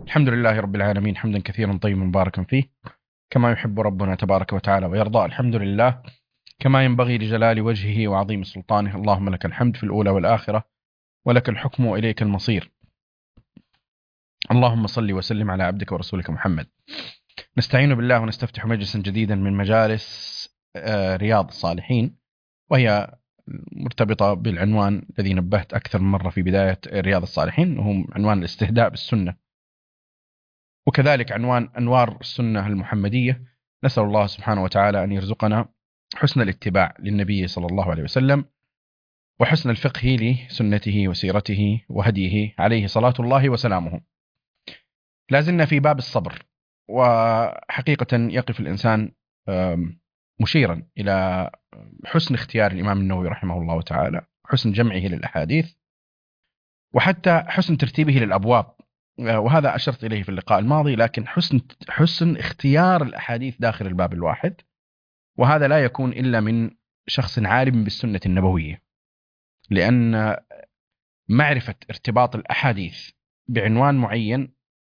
الحمد لله رب العالمين، حمدا كثيرا طيبا مباركا فيه كما يحب ربنا تبارك وتعالى ويرضى. الحمد لله كما ينبغي لجلال وجهه وعظيم سلطانه. اللهم لك الحمد في الأولى والآخرة، ولك الحكم وإليك المصير. اللهم صل وسلم على عبدك ورسولك محمد. نستعين بالله ونستفتح مجلسا جديدا من مجالس رياض الصالحين، وهي مرتبطة بالعنوان الذي نبهت أكثر من مرة في بداية رياض الصالحين، وهو عنوان الاستهداء بالسنة، وكذلك عنوان أنوار السنة المحمدية. نسأل الله سبحانه وتعالى أن يرزقنا حسن الاتباع للنبي صلى الله عليه وسلم، وحسن الفقه لسنته وسيرته وهديه عليه صلاة الله وسلامه. لازلنا في باب الصبر، وحقيقة يقف الإنسان مشيرا إلى حسن اختيار الإمام النووي رحمه الله تعالى، حسن جمعه للأحاديث، وحتى حسن ترتيبه للأبواب. وهذا أشرت إليه في اللقاء الماضي، لكن حسن اختيار الأحاديث داخل الباب الواحد، وهذا لا يكون إلا من شخص عالم بالسنة النبوية، لأن معرفة ارتباط الأحاديث بعنوان معين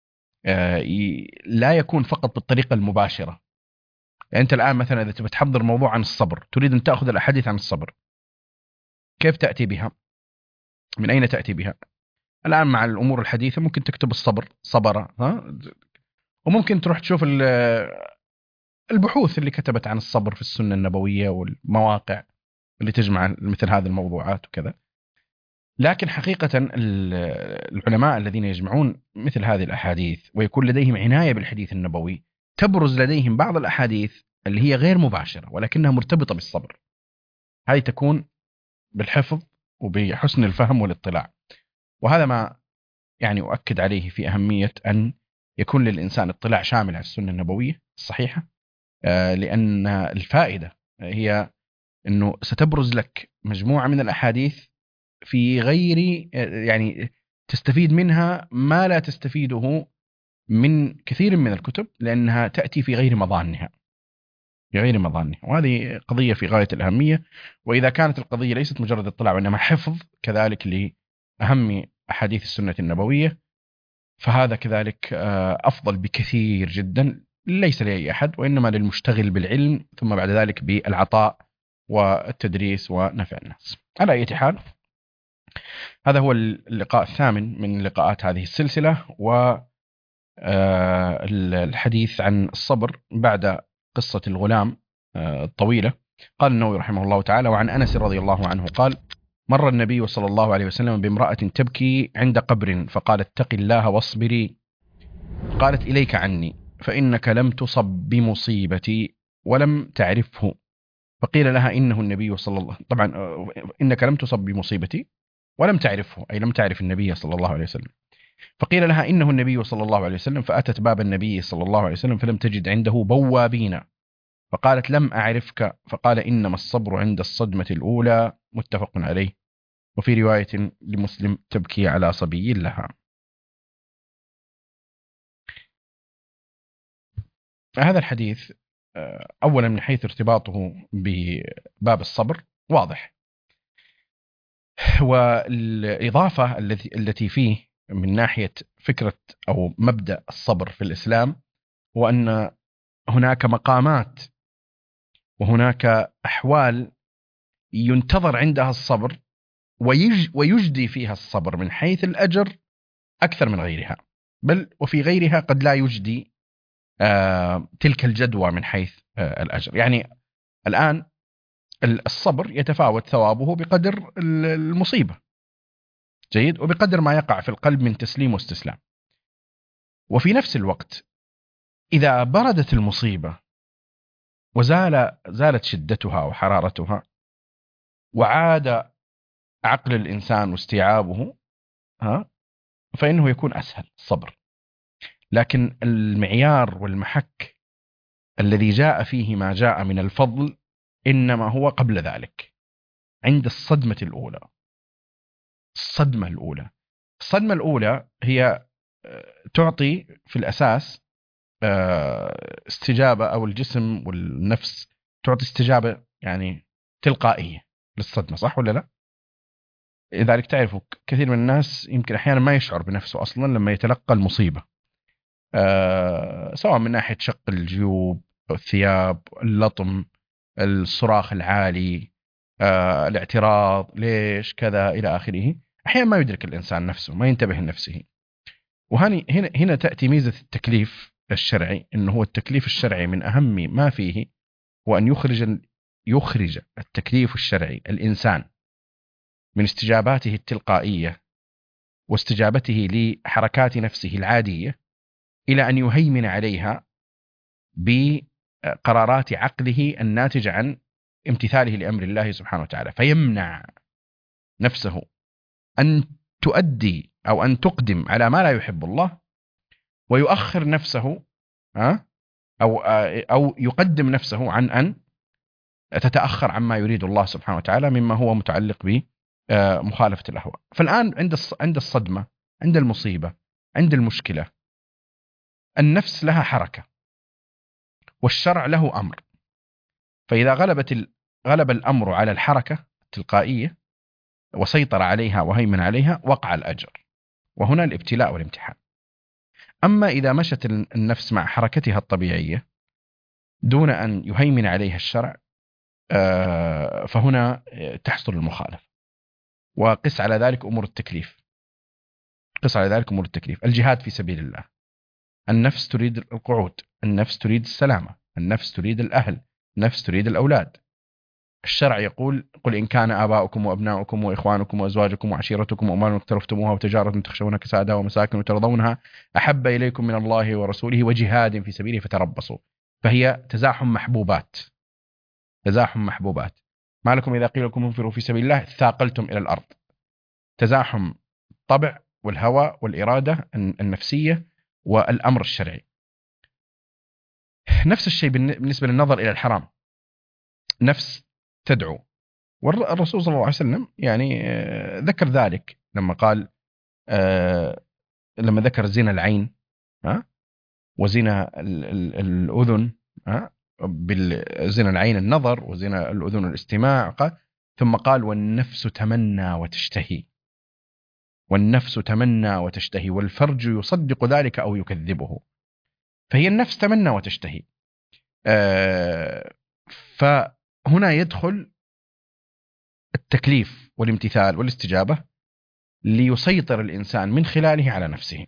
لا يكون فقط بالطريقة المباشرة. يعني أنت الآن مثلا إذا تبي تحضر موضوع عن الصبر، تريد أن تأخذ الأحاديث عن الصبر، كيف تأتي بها؟ من أين تأتي بها؟ الآن مع الأمور الحديثة ممكن تكتب الصبر، صبر، وممكن تروح تشوف البحوث اللي كتبت عن الصبر في السنة النبوية والمواقع اللي تجمع مثل هذه الموضوعات وكذا. لكن حقيقة العلماء الذين يجمعون مثل هذه الأحاديث ويكون لديهم عناية بالحديث النبوي، تبرز لديهم بعض الأحاديث اللي هي غير مباشرة ولكنها مرتبطة بالصبر. هذه تكون بالحفظ وبحسن الفهم والاطلاع، وهذا ما يعني أؤكد عليه في أهمية أن يكون للإنسان اطلاع شامل على السنة النبوية الصحيحة، لأن الفائدة هي أنه ستبرز لك مجموعة من الأحاديث في غير، يعني تستفيد منها ما لا تستفيده من كثير من الكتب، لأنها تأتي في غير مظانها، وهذه قضية في غاية الأهمية. وإذا كانت القضية ليست مجرد اطلاع وإنما حفظ كذلك لأهم أحاديث السنة النبوية، فهذا كذلك أفضل بكثير جدا، ليس لأي أحد وإنما للمشتغل بالعلم، ثم بعد ذلك بالعطاء والتدريس ونفع الناس. على أي حال، هذا هو اللقاء الثامن من لقاءات هذه السلسلة، والحديث عن الصبر بعد قصة الغلام الطويلة. قال النووي رحمه الله تعالى: وعن أنس رضي الله عنه قال: مر النبي صلى الله عليه وسلم بامرأة تبكي عند قبر، فقال: اتق الله واصبري. قالت: إليك عني، فإنك لم تصب بمصيبتي ولم تعرفه. فقيل لها: إنه النبي صلى الله، طبعا إنك لم تصب بمصيبتي ولم تعرفه، أي لم تعرف النبي صلى الله عليه وسلم. فقيل لها: إنه النبي صلى الله عليه وسلم. فأتت باب النبي صلى الله عليه وسلم فلم تجد عنده بوابين، فقالت: لم أعرفك. فقال: إنما الصبر عند الصدمة الأولى. متفق عليه. وفي رواية لمسلم: تبكي على صبي لها. هذا الحديث أولا من حيث ارتباطه بباب الصبر واضح، والإضافة التي فيه من ناحية فكرة أو مبدأ الصبر في الإسلام، وأن هناك مقامات وهناك أحوال ينتظر عندها الصبر ويجدي فيها الصبر من حيث الأجر أكثر من غيرها، بل وفي غيرها قد لا يجدي تلك الجدوى من حيث الأجر. يعني الآن الصبر يتفاوت ثوابه بقدر المصيبة، جيد، وبقدر ما يقع في القلب من تسليم واستسلام. وفي نفس الوقت إذا بردت المصيبة زالت شدتها وحرارتها، وعاد عقل الإنسان واستيعابه، فإنه يكون أسهل الصبر. لكن المعيار والمحك الذي جاء فيه ما جاء من الفضل إنما هو قبل ذلك، عند الصدمة الأولى. الصدمة الأولى هي تعطي في الأساس استجابة، أو الجسم والنفس تعطي استجابة يعني تلقائية للصدمة، صح ولا لا؟ لذلك تعرفوا كثير من الناس يمكن أحيانا ما يشعر بنفسه أصلا لما يتلقى المصيبة، سواء من ناحية شق الجيوب، الثياب، اللطم، الصراخ العالي، الاعتراض، ليش كذا إلى آخره. أحيانا ما يدرك الإنسان نفسه، ما ينتبه لنفسه. هنا تأتي ميزة التكليف الشرعي، إنه هو التكليف الشرعي من أهم ما فيه هو أن يخرج التكليف الشرعي الإنسان من استجاباته التلقائية واستجابته لحركات نفسه العادية إلى أن يهيمن عليها بقرارات عقله الناتجة عن امتثاله لأمر الله سبحانه وتعالى، فيمنع نفسه أن تؤدي أو أن تقدم على ما لا يحب الله، ويؤخر نفسه أو يقدم نفسه عن أن تتأخر عما يريد الله سبحانه وتعالى مما هو متعلق بمخالفة الأهواء. فالآن عند الصدمة، عند المصيبة، عند المشكلة، النفس لها حركة والشرع له أمر، فإذا غلب الأمر على الحركة التلقائية وسيطر عليها وهيمن عليها وقع الأجر، وهنا الابتلاء والامتحان. أما إذا مشت النفس مع حركتها الطبيعية دون أن يهيمن عليها الشرع، فهنا تحصل المخالفة. وقس على ذلك أمور التكليف، قس على ذلك أمور التكليف. الجهاد في سبيل الله، النفس تريد القعود، النفس تريد السلامة، النفس تريد الأهل، النفس تريد الأولاد. الشرع يقول: قل إن كان آباؤكم وأبناؤكم وإخوانكم وأزواجكم وعشيرتكم وأموال اقترفتموها وتجارة تخشون كسادها ومساكن ترضونها أحب إليكم من الله ورسوله وجهاد في سبيله فتربصوا. فهي تزاحم محبوبات، تزاحم محبوبات. ما لكم إذا قيل لكم انفروا في سبيل الله ثاقلتم إلى الأرض. تزاحم الطبع والهوى والإرادة النفسية والأمر الشرعي. نفس الشيء بالنسبة للنظر إلى الحرام، نفس تدعو. والرسول صلى الله عليه وسلم يعني ذكر ذلك لما قال، لما ذكر زنا العين وزنا الأذن، بالزنا العين النظر وزنا الأذن الاستماع، قال ثم قال: والنفس تمنى وتشتهي، والنفس تمنى وتشتهي والفرج يصدق ذلك أو يكذبه. فهي النفس تمنى وتشتهي. فهنا يدخل التكليف والامتثال والاستجابة ليسيطر الإنسان من خلاله على نفسه.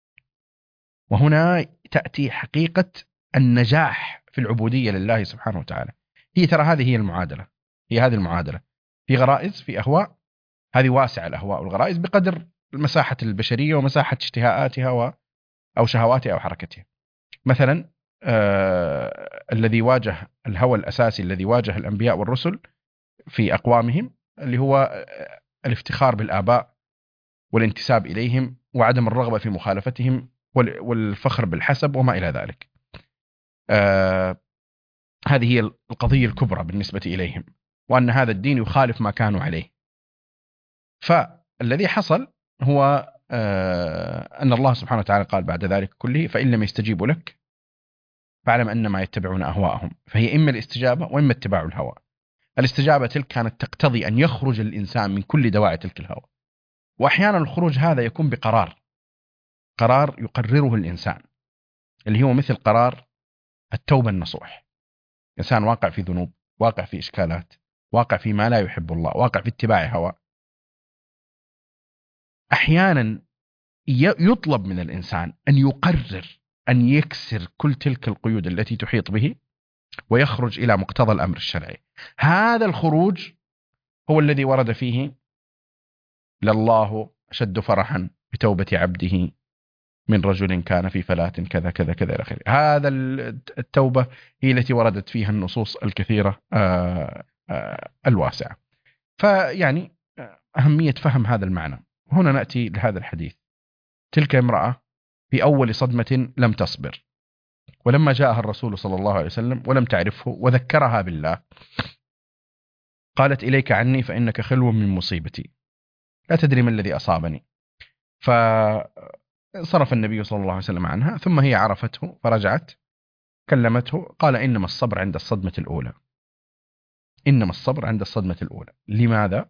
وهنا تأتي حقيقة النجاح في العبودية لله سبحانه وتعالى. هذه هي المعادلة، هي هذه المعادلة. في غرائز، في أهواء، هذه واسعة الأهواء والغرائز بقدر مساحة البشرية ومساحة اشتهاءاتها أو شهواتها أو حركتها. مثلا الذي واجه الهوى الأساسي الذي واجه الأنبياء والرسل في أقوامهم، اللي هو الافتخار بالآباء والانتساب إليهم وعدم الرغبة في مخالفتهم والفخر بالحسب وما إلى ذلك. هذه هي القضية الكبرى بالنسبة إليهم، وأن هذا الدين يخالف ما كانوا عليه. فالذي حصل هو أن الله سبحانه وتعالى قال بعد ذلك كله: فإن لم يستجيبوا لك فاعلم أنما يتبعون أهواءهم. فهي إما الاستجابة وإما اتباع الهوى. الاستجابة تلك كانت تقتضي أن يخرج الإنسان من كل دواعي تلك الهوى، وأحيانا الخروج هذا يكون قرار يقرره الإنسان، اللي هو مثل قرار التوبة النصوح. إنسان واقع في ذنوب، واقع في إشكالات، واقع في ما لا يحب الله، واقع في اتباع هوى. أحيانا يطلب من الإنسان أن يقرر أن يكسر كل تلك القيود التي تحيط به ويخرج إلى مقتضى الأمر الشرعي. هذا الخروج هو الذي ورد فيه: لله أشد فرحا بتوبة عبده من رجل كان في فلاة كذا كذا كذا إلى آخره. هذا التوبة هي التي وردت فيها النصوص الكثيرة الواسعة. فيعني أهمية فهم هذا المعنى. هنا نأتي لهذا الحديث: تلك امرأة في أول صدمة لم تصبر، ولما جاءها الرسول صلى الله عليه وسلم ولم تعرفه وذكرها بالله قالت: إليك عني فإنك خلو من مصيبتي، لا تدري ما الذي أصابني. فصرف النبي صلى الله عليه وسلم عنها، ثم هي عرفته فرجعت كلمته، قال: إنما الصبر عند الصدمة الأولى، إنما الصبر عند الصدمة الأولى. لماذا؟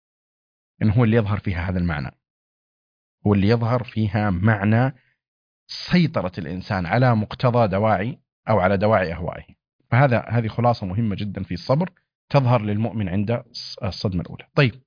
إن هو اللي يظهر فيها هذا المعنى، هو اللي يظهر فيها معنى سيطرة الإنسان على مقتضى دواعي أو على دواعي أهوائه. هذه خلاصة مهمة جدا في الصبر تظهر للمؤمن عند الصدمة الأولى. طيب،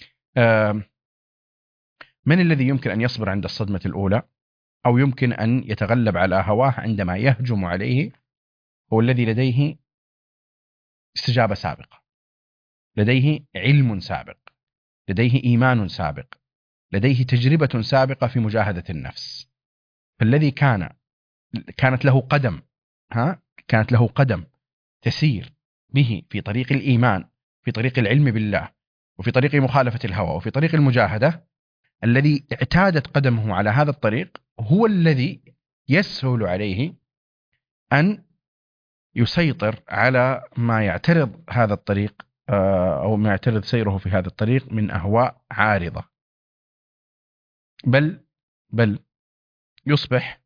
من الذي يمكن أن يصبر عند الصدمة الأولى أو يمكن أن يتغلب على هواه عندما يهجم عليه؟ هو الذي لديه استجابة سابقة، لديه علم سابق، لديه إيمان سابق، لديه تجربة سابقة في مجاهدة النفس. فالذي كانت له قدم كانت له قدم تسير به في طريق الإيمان، في طريق العلم بالله، وفي طريق مخالفة الهوى، وفي طريق المجاهدة، الذي اعتادت قدمه على هذا الطريق هو الذي يسهل عليه أن يسيطر على ما يعترض هذا الطريق أو ما يعترض سيره في هذا الطريق من أهواء عارضة. بل تصبح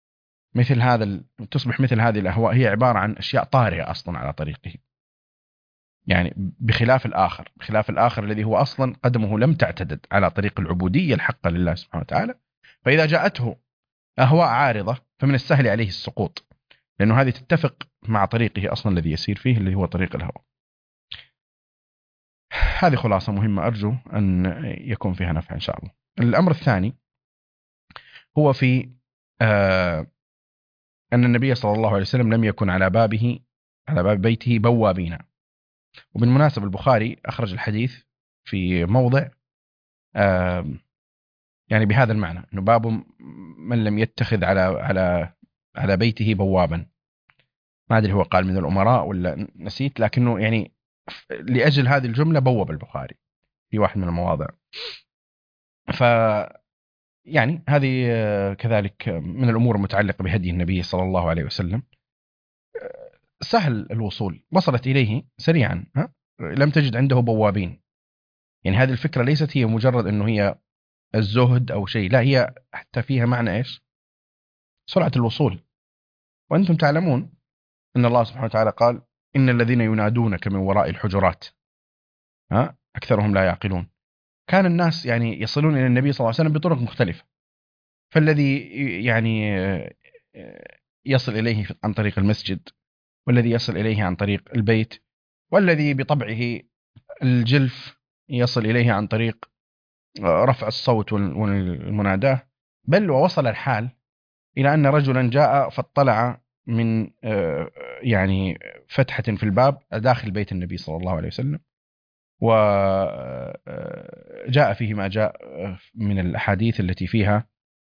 مثل هذه الأهواء هي عبارة عن أشياء طارئة أصلا على طريقه، يعني بخلاف الآخر الذي هو أصلا قدمه لم تعتدد على طريق العبودية الحقة لله سبحانه وتعالى. فإذا جاءته أهواء عارضة فمن السهل عليه السقوط، لأنه هذه تتفق مع طريقه أصلا الذي يسير فيه اللي هو طريق الهوى. هذه خلاصة مهمة أرجو أن يكون فيها نفع إن شاء الله. الأمر الثاني هو في أن النبي صلى الله عليه وسلم لم يكن على باب بيته بوابين. وبالمناسبة البخاري أخرج الحديث في موضع يعني بهذا المعنى، أنه باب من لم يتخذ على بيته بوابا. ما أدري هو قال من الأمراء ولا نسيت، لكنه يعني لأجل هذه الجملة بوب البخاري في واحد من المواضع. يعني هذه كذلك من الأمور المتعلقة بهدي النبي صلى الله عليه وسلم. سهل الوصول، وصلت إليه سريعا، لم تجد عنده بوابين. يعني هذه الفكرة ليست هي مجرد أنه هي الزهد أو شيء، لا، هي حتى فيها معنى إيش؟ سرعة الوصول. وأنتم تعلمون أن الله سبحانه وتعالى قال إن الذين ينادونك من وراء الحجرات أكثرهم لا يعقلون. كان الناس يعني يصلون إلى النبي صلى الله عليه وسلم بطرق مختلفة، فالذي يعني يصل إليه عن طريق المسجد، والذي يصل إليه عن طريق البيت، والذي بطبعه الجلف يصل إليه عن طريق رفع الصوت والمناداة. بل ووصل الحال إلى أن رجلا جاء فاطلع من يعني فتحة في الباب داخل بيت النبي صلى الله عليه وسلم، وجاء فيه ما جاء من الأحاديث التي فيها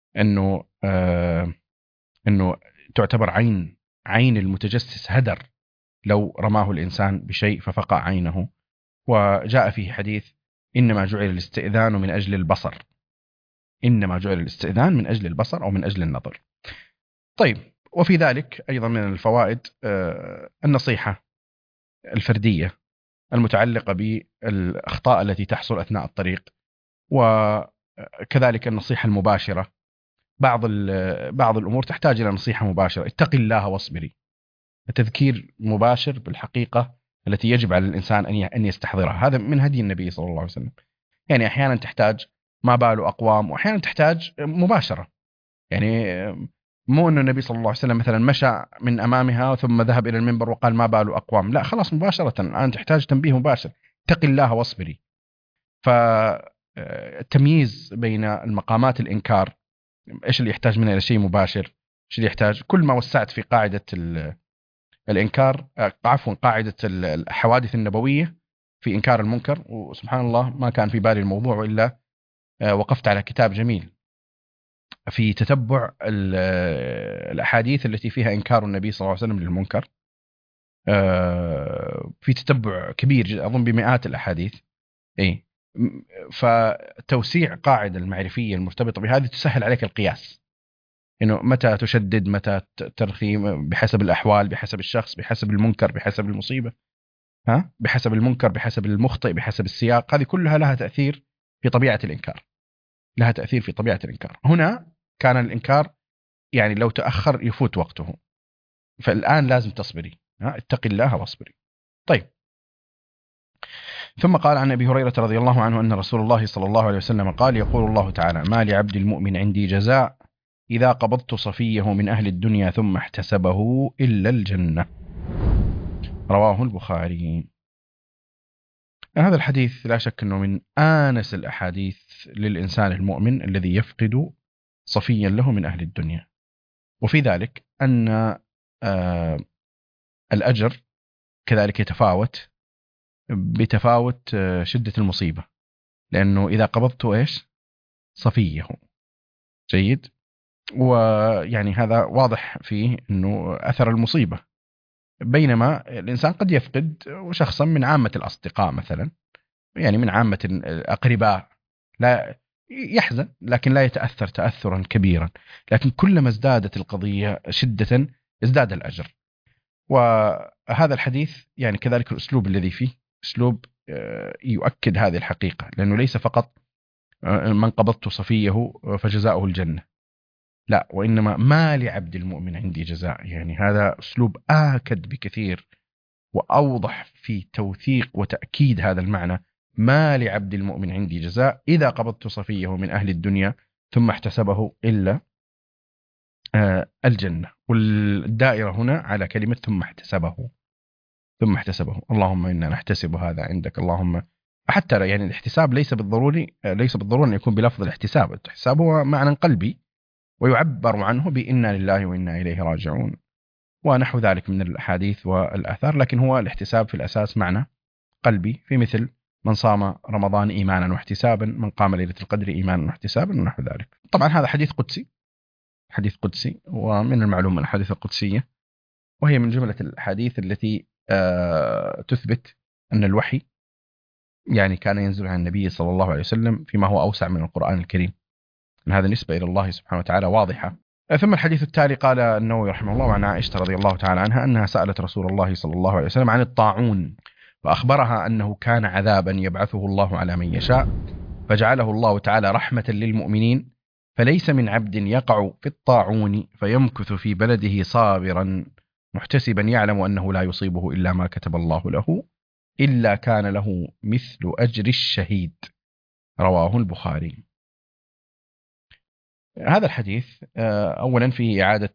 أنه تعتبر عين المتجسس هدر لو رماه الإنسان بشيء ففقع عينه. وجاء فيه حديث إنما جعل الاستئذان من أجل البصر، إنما جعل الاستئذان من أجل البصر أو من أجل النظر. طيب، وفي ذلك أيضا من الفوائد النصيحة الفردية المتعلقة بالأخطاء التي تحصل أثناء الطريق، وكذلك النصيحة المباشرة. بعض الأمور تحتاج إلى نصيحة مباشرة، اتقي الله واصبري، التذكير مباشر بالحقيقة التي يجب على الإنسان أن يستحضرها. هذا من هدي النبي صلى الله عليه وسلم. يعني أحيانا تحتاج ما باله أقوام، وأحيانا تحتاج مباشرة. يعني مو أن النبي صلى الله عليه وسلم مثلا مشى من أمامها ثم ذهب إلى المنبر وقال ما باله أقوام، لا، خلاص مباشرة الآن تحتاج تنبيه مباشر، اتقي الله واصبري. فالتمييز بين المقامات الإنكار، إيش اللي يحتاج منها إلى شيء مباشر، إيش اللي يحتاج، كل ما وسعت في قاعدة الإنكار، قاعدة الحوادث النبوية في إنكار المنكر. وسبحان الله ما كان في بالي الموضوع، وإلا وقفت على كتاب جميل في تتبع الأحاديث التي فيها إنكار النبي صلى الله عليه وسلم للمنكر، في تتبع كبير أظن بمئات الأحاديث. فتوسيع قاعدة المعرفية المرتبطة بهذه تسهل عليك القياس، إنه متى تشدد، متى ترخي، بحسب الأحوال، بحسب الشخص، بحسب المنكر، بحسب المصيبة، بحسب المنكر، بحسب المخطئ، بحسب السياق. هذه كلها لها تأثير في طبيعة الإنكار، هنا كان الإنكار يعني لو تأخر يفوت وقته، فالآن لازم تصبري، اتقي الله واصبري. طيب، ثم قال عن أبي هريرة رضي الله عنه أن رسول الله صلى الله عليه وسلم قال: يقول الله تعالى: ما لعبد المؤمن عندي جزاء إذا قبضت صفيه من أهل الدنيا ثم احتسبه إلا الجنة. رواه البخاري. هذا الحديث لا شك أنه من آنس الأحاديث للإنسان المؤمن الذي يفقد صفيا له من أهل الدنيا، وفي ذلك أن الأجر كذلك يتفاوت بتفاوت شدة المصيبة، لأنه إذا قبضت إيش صفيه. جيد. ويعني هذا واضح فيه أنه أثر المصيبة، بينما الإنسان قد يفقد شخصا من عامة الأصدقاء مثلا، يعني من عامة الأقرباء، لا يحزن لكن لا يتأثر تأثرا كبيرا، لكن كلما ازدادت القضية شدة ازداد الأجر. وهذا الحديث يعني كذلك الأسلوب الذي فيه أسلوب يؤكد هذه الحقيقة، لأنه ليس فقط من قبضت صفيه فجزاؤه الجنة، لا، وإنما ما لعبد المؤمن عندي جزاء. يعني هذا أسلوب آكد بكثير وأوضح في توثيق وتأكيد هذا المعنى، ما لعبد المؤمن عندي جزاء إذا قبضت صفيه من أهل الدنيا ثم احتسبه إلا الجنة. والدائرة هنا على كلمة ثم احتسبه، ثم احتسبه. اللهم إنا نحتسب هذا عندك، اللهم. حتى يعني الاحتساب ليس بالضرورة أن يكون بلفظ الاحتساب. الاحتساب هو معنى قلبي ويعبر عنه بإنا لله وإنا إليه راجعون ونحو ذلك من الأحاديث والآثار، لكن هو الاحتساب في الأساس معنى قلبي، في مثل من صام رمضان إيمانا واحتسابا، من قام ليلة القدر إيمانا واحتسابا ونحو ذلك. طبعا هذا حديث قدسي، حديث قدسي، ومن المعلوم الأحاديث القدسية وهي من جملة الأحاديث التي تثبت أن الوحي يعني كان ينزل عن النبي صلى الله عليه وسلم فيما هو أوسع من القرآن الكريم، أن هذا نسبة إلى الله سبحانه وتعالى واضحة. ثم الحديث التالي قال النووي رحمه الله عن عائشة رضي الله تعالى عنها أنها سألت رسول الله صلى الله عليه وسلم عن الطاعون، فأخبرها أنه كان عذابا يبعثه الله على من يشاء، فجعله الله تعالى رحمة للمؤمنين، فليس من عبد يقع في الطاعون فيمكث في بلده صابرا محتسبا يعلم أنه لا يصيبه إلا ما كتب الله له إلا كان له مثل أجر الشهيد. رواه البخاري. هذا الحديث أولا فيه إعادة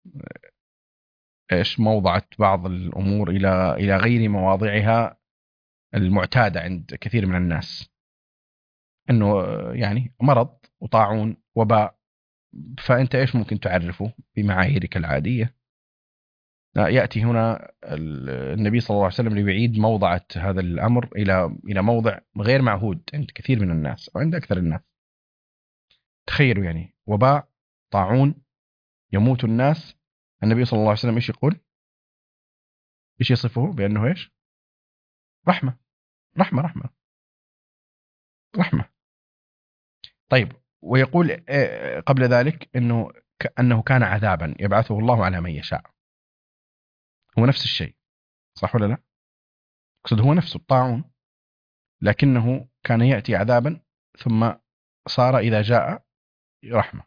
موضعة بعض الأمور إلى غير مواضعها المعتادة عند كثير من الناس، أنه يعني مرض وطاعون وباء، فأنت إيش ممكن تعرفه بمعاييرك العادية؟ يأتي هنا النبي صلى الله عليه وسلم ليعيد موضعة هذا الأمر إلى موضع غير معهود عند كثير من الناس أو عند أكثر الناس. تخيلوا يعني وباء، طاعون، يموت الناس، النبي صلى الله عليه وسلم إيش يقول؟ إيش يصفه بأنه إيش؟ رحمة رحمة رحمة رحمة. طيب، ويقول قبل ذلك أنه كان عذابا يبعثه الله على من يشاء. هو نفس الشيء، صح ولا لا؟ أقصد هو نفس الطاعون، لكنه كان يأتي عذابا ثم صار إذا جاء رحمة.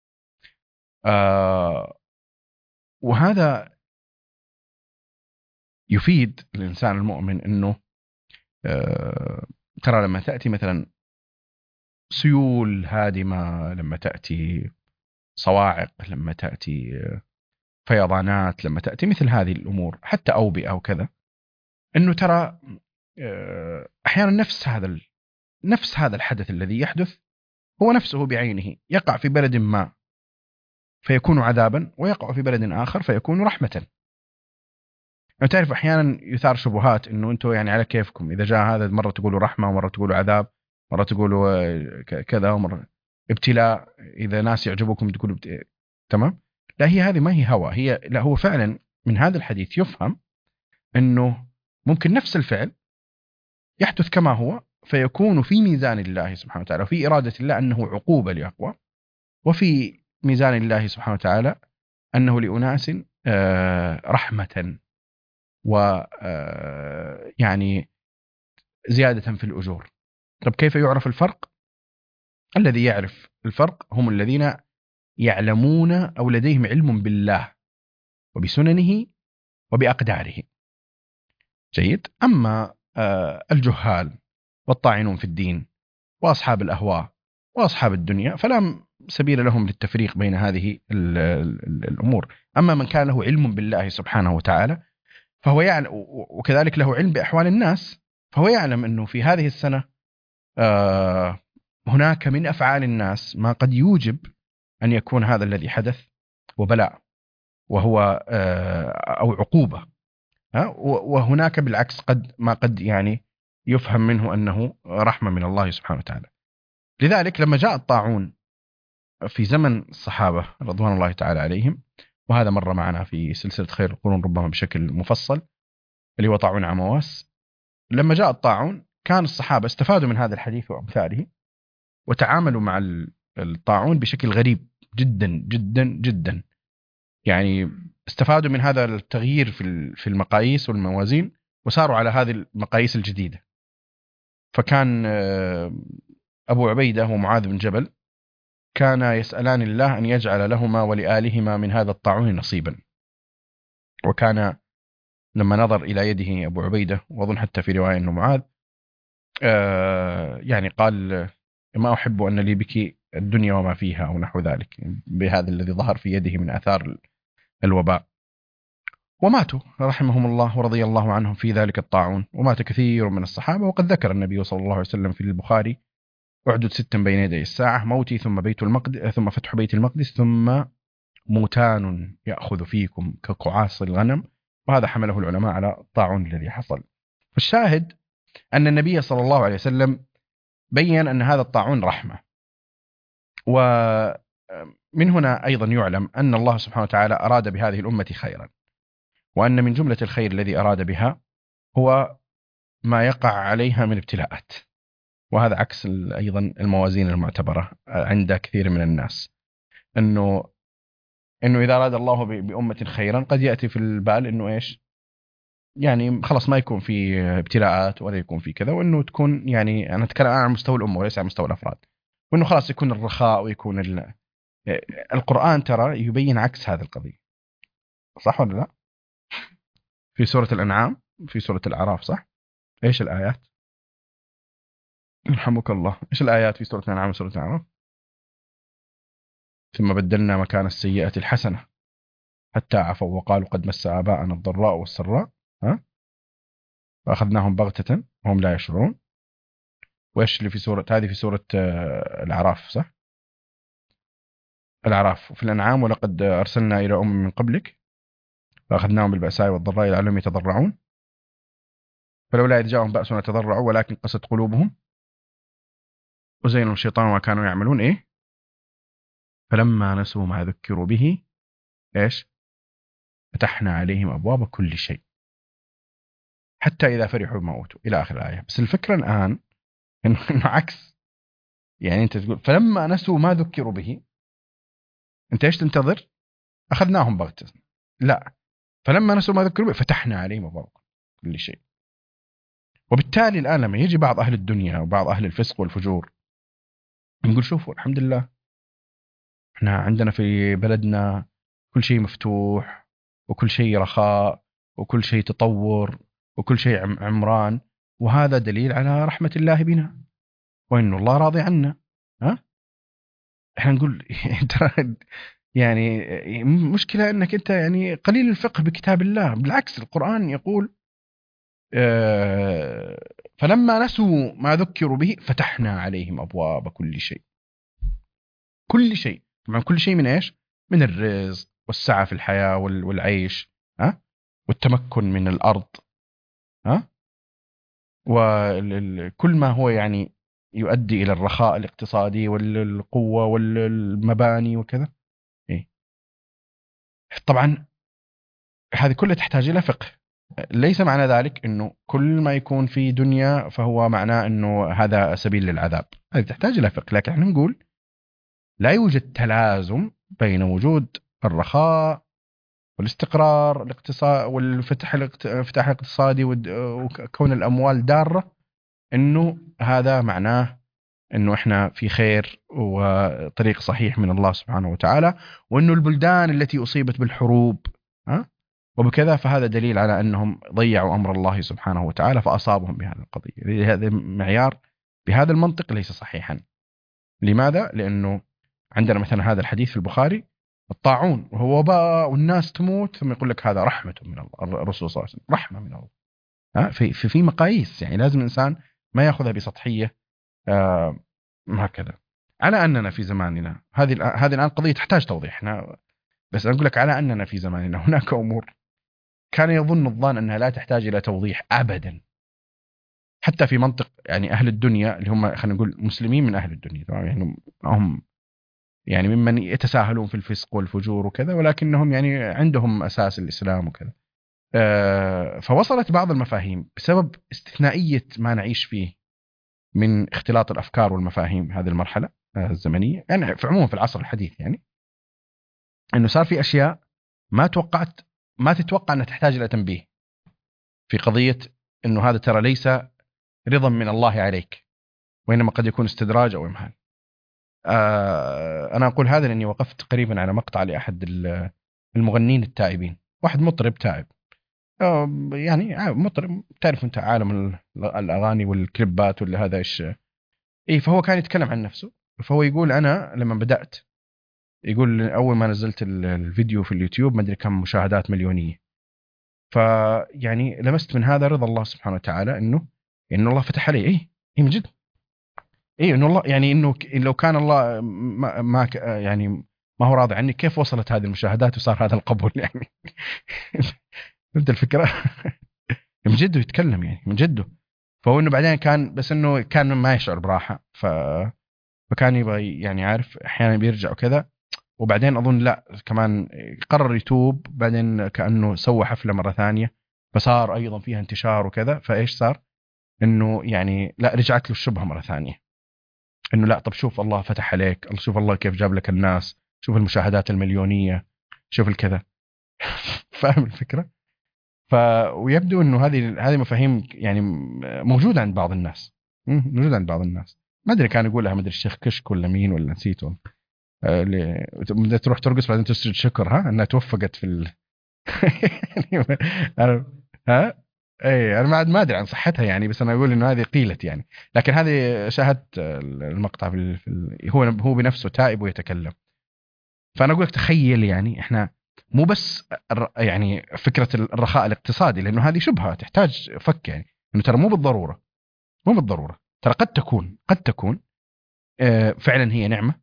وهذا يفيد الإنسان المؤمن أنه ترى لما تأتي مثلا سيول هادمة، لما تأتي صواعق، لما تأتي فيضانات، لما تأتي مثل هذه الأمور، حتى أوبئة وكذا، أنه ترى أحيانا نفس هذا الحدث الذي يحدث هو نفسه بعينه يقع في بلد ما فيكون عذابا، ويقع في بلد آخر فيكون رحمة. تعرف أحيانا يثار شبهات أنه أنتم يعني على كيفكم، إذا جاء هذا مرة تقولوا رحمة ومرة تقولوا عذاب، مرة تقولوا كذا ومرة ابتلاء، إذا ناس يعجبكم تقولوا تمام. لا، هذه ما هي هوى، لا، هو فعلا من هذا الحديث يفهم أنه ممكن نفس الفعل يحدث كما هو فيكون في ميزان الله سبحانه وتعالى وفي إرادة الله أنه عقوبة لأقوى، وفي ميزان الله سبحانه وتعالى أنه لأناس رحمة ويعني زيادة في الأجور. طب كيف يعرف الفرق؟ الذي يعرف الفرق هم الذين يعلمون أو لديهم علم بالله وبسننه وبأقداره. جيد. أما الجهال والطاعنون في الدين وأصحاب الأهواء وأصحاب الدنيا فلا سبيل لهم للتفريق بين هذه الأمور. أما من كان له علم بالله سبحانه وتعالى فهو يعلم، وكذلك له علم بأحوال الناس، فهو يعلم أنه في هذه السنة هناك من أفعال الناس ما قد يوجب أن يكون هذا الذي حدث وبلاء، وهو أو عقوبة، وهناك بالعكس قد يعني يفهم منه أنه رحمة من الله سبحانه وتعالى. لذلك لما جاء الطاعون في زمن الصحابة رضوان الله تعالى عليهم، وهذا مر معنا في سلسلة خير القرون ربما بشكل مفصل، اللي هو طاعون عمواس. لما جاء الطاعون كان الصحابة استفادوا من هذا الحديث وأمثاله، وتعاملوا مع الطاعون بشكل غريب جدا جدا جدا. يعني استفادوا من هذا التغيير في المقاييس والموازين، وساروا على هذه المقاييس الجديدة. فكان أبو عبيدة ومعاذ بن جبل كان يسألان الله أن يجعل لهما ولآلهما من هذا الطاعون نصيبا. وكان لما نظر إلى يده أبو عبيدة، وأظن حتى في رواية أنه معاذ، يعني قال ما أحب أن لي بك الدنيا وما فيها أو نحو ذلك، بهذا الذي ظهر في يده من آثار الوباء. وماتوا رحمهم الله ورضي الله عنهم في ذلك الطاعون، ومات كثير من الصحابة. وقد ذكر النبي صلى الله عليه وسلم في البخاري: أعدد 6 بين يدي الساعة: موتي، ثم بيت المقدس، ثم فتح بيت المقدس، ثم موتان يأخذ فيكم كقعاص الغنم. وهذا حمله العلماء على الطاعون الذي حصل. فالشاهد أن النبي صلى الله عليه وسلم بيّن أن هذا الطاعون رحمة. ومن هنا أيضا يعلم أن الله سبحانه وتعالى أراد بهذه الأمة خيرا، وأن من جملة الخير الذي أراد بها هو ما يقع عليها من ابتلاءات. وهذا عكس أيضا الموازين المعتبرة عند كثير من الناس، أنه إذا أراد الله بأمة خيرا قد يأتي في البال أنه إيش، يعني خلاص ما يكون في ابتلاءات ولا يكون في كذا، وأنه تكون، يعني أنا أتكلم عن مستوى الأمة وليس عن مستوى الأفراد، وأنه خلاص يكون الرخاء ويكون القرآن ترى يبين عكس هذه القضية. صح ولا لا؟ في سورة الأنعام، في سورة الأعراف، صح؟ إيش الآيات؟ يرحمك الله. إيش الآيات في سورة الأنعام وسورة الأعراف؟ ثم بدلنا مكان السيئة الحسنة حتى عفوا وقالوا قد مس آباءنا الضراء والسراء فأخذناهم بغتة وهم لا يشعرون. وإيش اللي في سورة هذه؟ في سورة الأعراف، صح؟ الأعراف. وفي الأنعام: ولقد أرسلنا إلى من قبلك فأخذناهم بالبأساء والضراء لعلهم يتضرعون فلولا إذ جاءهم بأسنا تضرعوا ولكن قست قلوبهم وزين الشيطان ما كانوا يعملون. إيه؟ فلما نسوا ما ذكروا به إيش؟ فتحنا عليهم أبواب كل شيء حتى إذا فرحوا بما أوتوا، إلى آخر الآية. بس الفكرة الآن إنه عكس. يعني أنت تقول فلما نسوا ما ذكروا به، أنت إيش تنتظر؟ أخذناهم بغتة. لا، فلما نسوا ما ذكروا به فتحنا عليهم أبواب كل شيء. وبالتالي الآن لما يجي بعض أهل الدنيا وبعض أهل الفسق والفجور نقول شوفوا الحمد لله احنا عندنا في بلدنا كل شيء مفتوح، وكل شيء رخاء، وكل شيء تطور، وكل شيء عمران، وهذا دليل على رحمة الله بنا وإن الله راضي عنا. احنا نقول يعني مشكلة انك انت يعني قليل الفقه بكتاب الله. بالعكس القرآن يقول فلما نسوا ما ذكروا به فتحنا عليهم أبواب كل شيء. كل شيء، طبعا كل شيء من إيش؟ من الرزق والسعة في الحياة والعيش، والتمكن من الأرض، وكل ما هو يعني يؤدي إلى الرخاء الاقتصادي والقوة والمباني وكذا. إيه؟ طبعا هذه كلها تحتاج إلى فقه. ليس معنى ذلك أنه كل ما يكون في دنيا فهو معناه أنه هذا سبيل للعذاب. هذه تحتاج إلى فقه. لكن احنا نقول لا يوجد تلازم بين وجود الرخاء والاستقرار الاقتصادي والفتح الاقتصادي وكون الأموال دارة، أنه هذا معناه أنه إحنا في خير وطريق صحيح من الله سبحانه وتعالى، وأنه البلدان التي أصيبت بالحروب وبكذا فهذا دليل على أنهم ضيعوا أمر الله سبحانه وتعالى فأصابهم بهذا القضية. هذا معيار بهذا المنطق ليس صحيحا. لماذا؟ لأنه عندنا مثلا هذا الحديث في البخاري، الطاعون وهو وباء والناس تموت، ثم يقول لك هذا رحمة من الله، الرسول صلى الله عليه وسلم رحمة من الله. في مقاييس، يعني لازم الإنسان ما يأخذها بسطحية هكذا. على أننا في زماننا هذه الآن قضية تحتاج توضيح، بس أقول لك على أننا في زماننا هناك أمور كان يظن الظان أنها لا تحتاج إلى توضيح أبدا، حتى في منطق يعني أهل الدنيا اللي هم خلينا نقول مسلمين من أهل الدنيا، يعني هم يعني ممن يتساهلون في الفسق والفجور وكذا، ولكنهم يعني عندهم أساس الإسلام وكذا. فوصلت بعض المفاهيم بسبب استثنائية ما نعيش فيه من اختلاط الأفكار والمفاهيم، هذه المرحلة الزمنية يعني في عموم في العصر الحديث، يعني أنه صار في أشياء ما تتوقع أنها تحتاج إلى تنبيه، في قضية أنه هذا ترى ليس رضا من الله عليك، وإنما قد يكون استدراج أو إمهال. أنا أقول هذا لأني وقفت قريبا على مقطع لأحد المغنين التائبين، واحد مطرب تائب، يعني مطرب، تعرف أنت عالم الأغاني والكليبات ولا هذا إيش. فهو كان يتكلم عن نفسه، فهو يقول أنا لما بدأت، يقول أول ما نزلت الفيديو في اليوتيوب ما أدري كم مشاهدات مليونية، فيعني لمست من هذا رضا الله سبحانه وتعالى إنه الله فتح عليه. إيه من جد، إنه الله يعني إنه لو كان الله ما يعني ما هو راضي عني، كيف وصلت هذه المشاهدات وصار هذا القبول يعني. فهمت الفكرة. من جده يتكلم يعني من جده، فهو إنه بعدين كان بس إنه كان ما يشعر براحة، فكان يبغى يعني عارف أحيانا بيرجع وكذا، وبعدين أظن لا كمان قرر يتوب، بعدين كأنه سوى حفلة مرة ثانية فصار أيضا فيها انتشار وكذا، فإيش صار إنه يعني لا رجعت له الشبهة مرة ثانية، إنه لا طب شوف الله فتح عليك، شوف الله كيف جاب لك الناس، شوف المشاهدات المليونية، شوف الكذا. فاهم الفكرة؟ ويبدو إنه هذه مفاهيم يعني موجودة عند بعض الناس، موجودة عند بعض الناس، ما أدري كان يقولها ما أدري الشيخ كشك ولا مين ولا نسيته، اللي تروح ترقص بعدين تسجد شكر انها توفقت في أنا... ها اي انا ما ادري عن صحتها يعني، بس انا اقول انه هذه قيلت يعني، لكن هذه شاهدت المقطع هو بنفسه تائب ويتكلم. فانا اقول لك تخيل يعني احنا مو بس يعني فكره الرخاء الاقتصادي، لانه هذه شبهه تحتاج فك، يعني انه ترى مو بالضروره ترى قد تكون فعلا هي نعمه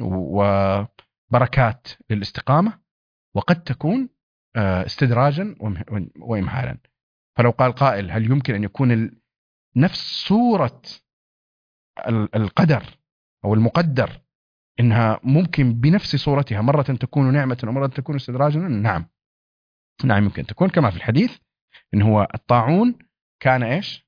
وبركات للاستقامه، وقد تكون استدراجا وإمهالا. فلو قال قائل هل يمكن أن يكون نفس صورة القدر أو المقدر إنها ممكن بنفس صورتها مرة تكون نعمة ومرة تكون استدراجا؟ نعم يمكن تكون، كما في الحديث إن هو الطاعون كان إيش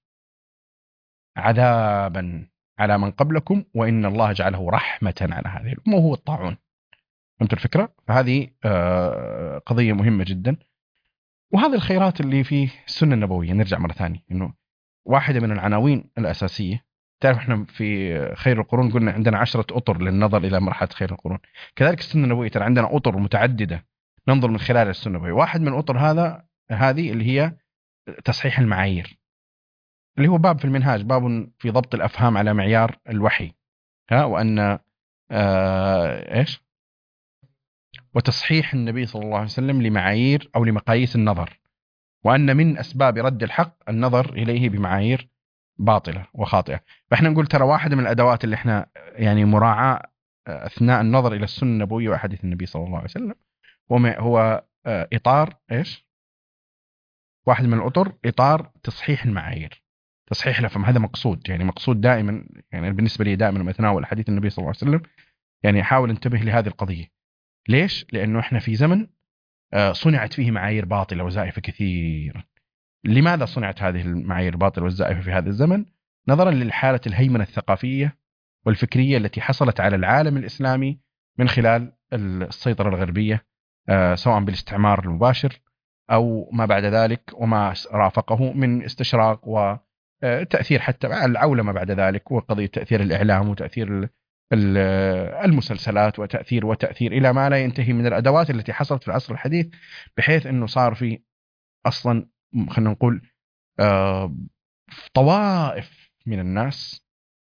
عذابا على من قبلكم، وإن الله جعله رحمة على هذه الأمة وهو الطاعون. فهمت الفكرة؟ فهذه قضية مهمة جدا. وهذه الخيرات اللي في السنة النبوية، نرجع مرة ثانية إنه واحدة من العناوين الأساسية، تعرف إحنا في خير القرون قلنا عندنا 10 أطر للنظر إلى مرحلة خير القرون، كذلك السنة النبوية ترى عندنا أطر متعددة ننظر من خلال السنة النبوية. واحد من الأطر هذه اللي هي تصحيح المعايير، اللي هو باب في المنهاج، باب في ضبط الأفهام على معيار الوحي، وأن إيش وتصحيح النبي صلى الله عليه وسلم لمعايير أو لمقاييس النظر، وأن من أسباب رد الحق النظر إليه بمعايير باطلة وخاطئة. فإحنا نقول ترى واحدة من الأدوات اللي إحنا يعني مراعاة أثناء النظر إلى السنة النبوية وأحاديث النبي صلى الله عليه وسلم هو إطار إيش، واحد من الأطر إطار تصحيح المعايير، تصحيح الأفهام. هذا مقصود، يعني مقصود دائما، يعني بالنسبة لي دائما لما أتناول حديث النبي صلى الله عليه وسلم يعني أحاول انتبه لهذه القضية. ليش؟ لأنه إحنا في زمن صنعت فيه معايير باطلة وزائفة كثير. لماذا صنعت هذه المعايير الباطلة والزائفة في هذا الزمن؟ نظرا للحالة الهيمنة الثقافية والفكرية التي حصلت على العالم الإسلامي من خلال السيطرة الغربية، سواء بالاستعمار المباشر أو ما بعد ذلك وما رافقه من استشراق وتأثير حتى العولمة بعد ذلك، وقضية تأثير الإعلام وتأثير المسلسلات وتأثير إلى ما لا ينتهي من الأدوات التي حصلت في العصر الحديث، بحيث أنه صار في أصلا خلينا نقول طوائف من الناس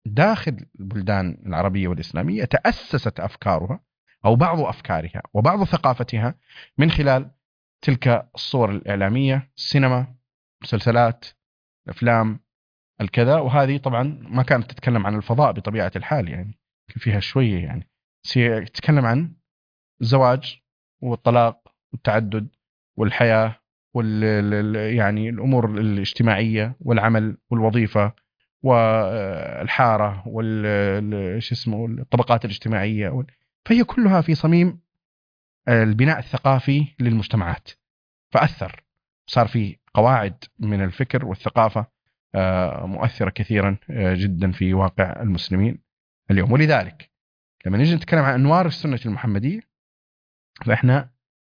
داخل البلدان العربية والإسلامية تأسست أفكارها أو بعض أفكارها وبعض ثقافتها من خلال تلك الصور الإعلامية، السينما، مسلسلات، أفلام، الكذا. وهذه طبعا ما كانت تتكلم عن الفضاء بطبيعة الحال، يعني فيها شوية يعني تتكلم عن الزواج والطلاق والتعدد والحياة يعني الأمور الاجتماعية والعمل والوظيفة والحارة شو اسمه الطبقات الاجتماعية فهي كلها في صميم البناء الثقافي للمجتمعات. فأثر، صار في قواعد من الفكر والثقافة مؤثرة كثيرا جدا في واقع المسلمين اليوم. ولذلك لما نيجي نتكلم عن أنوار السنة المحمدية فإحنا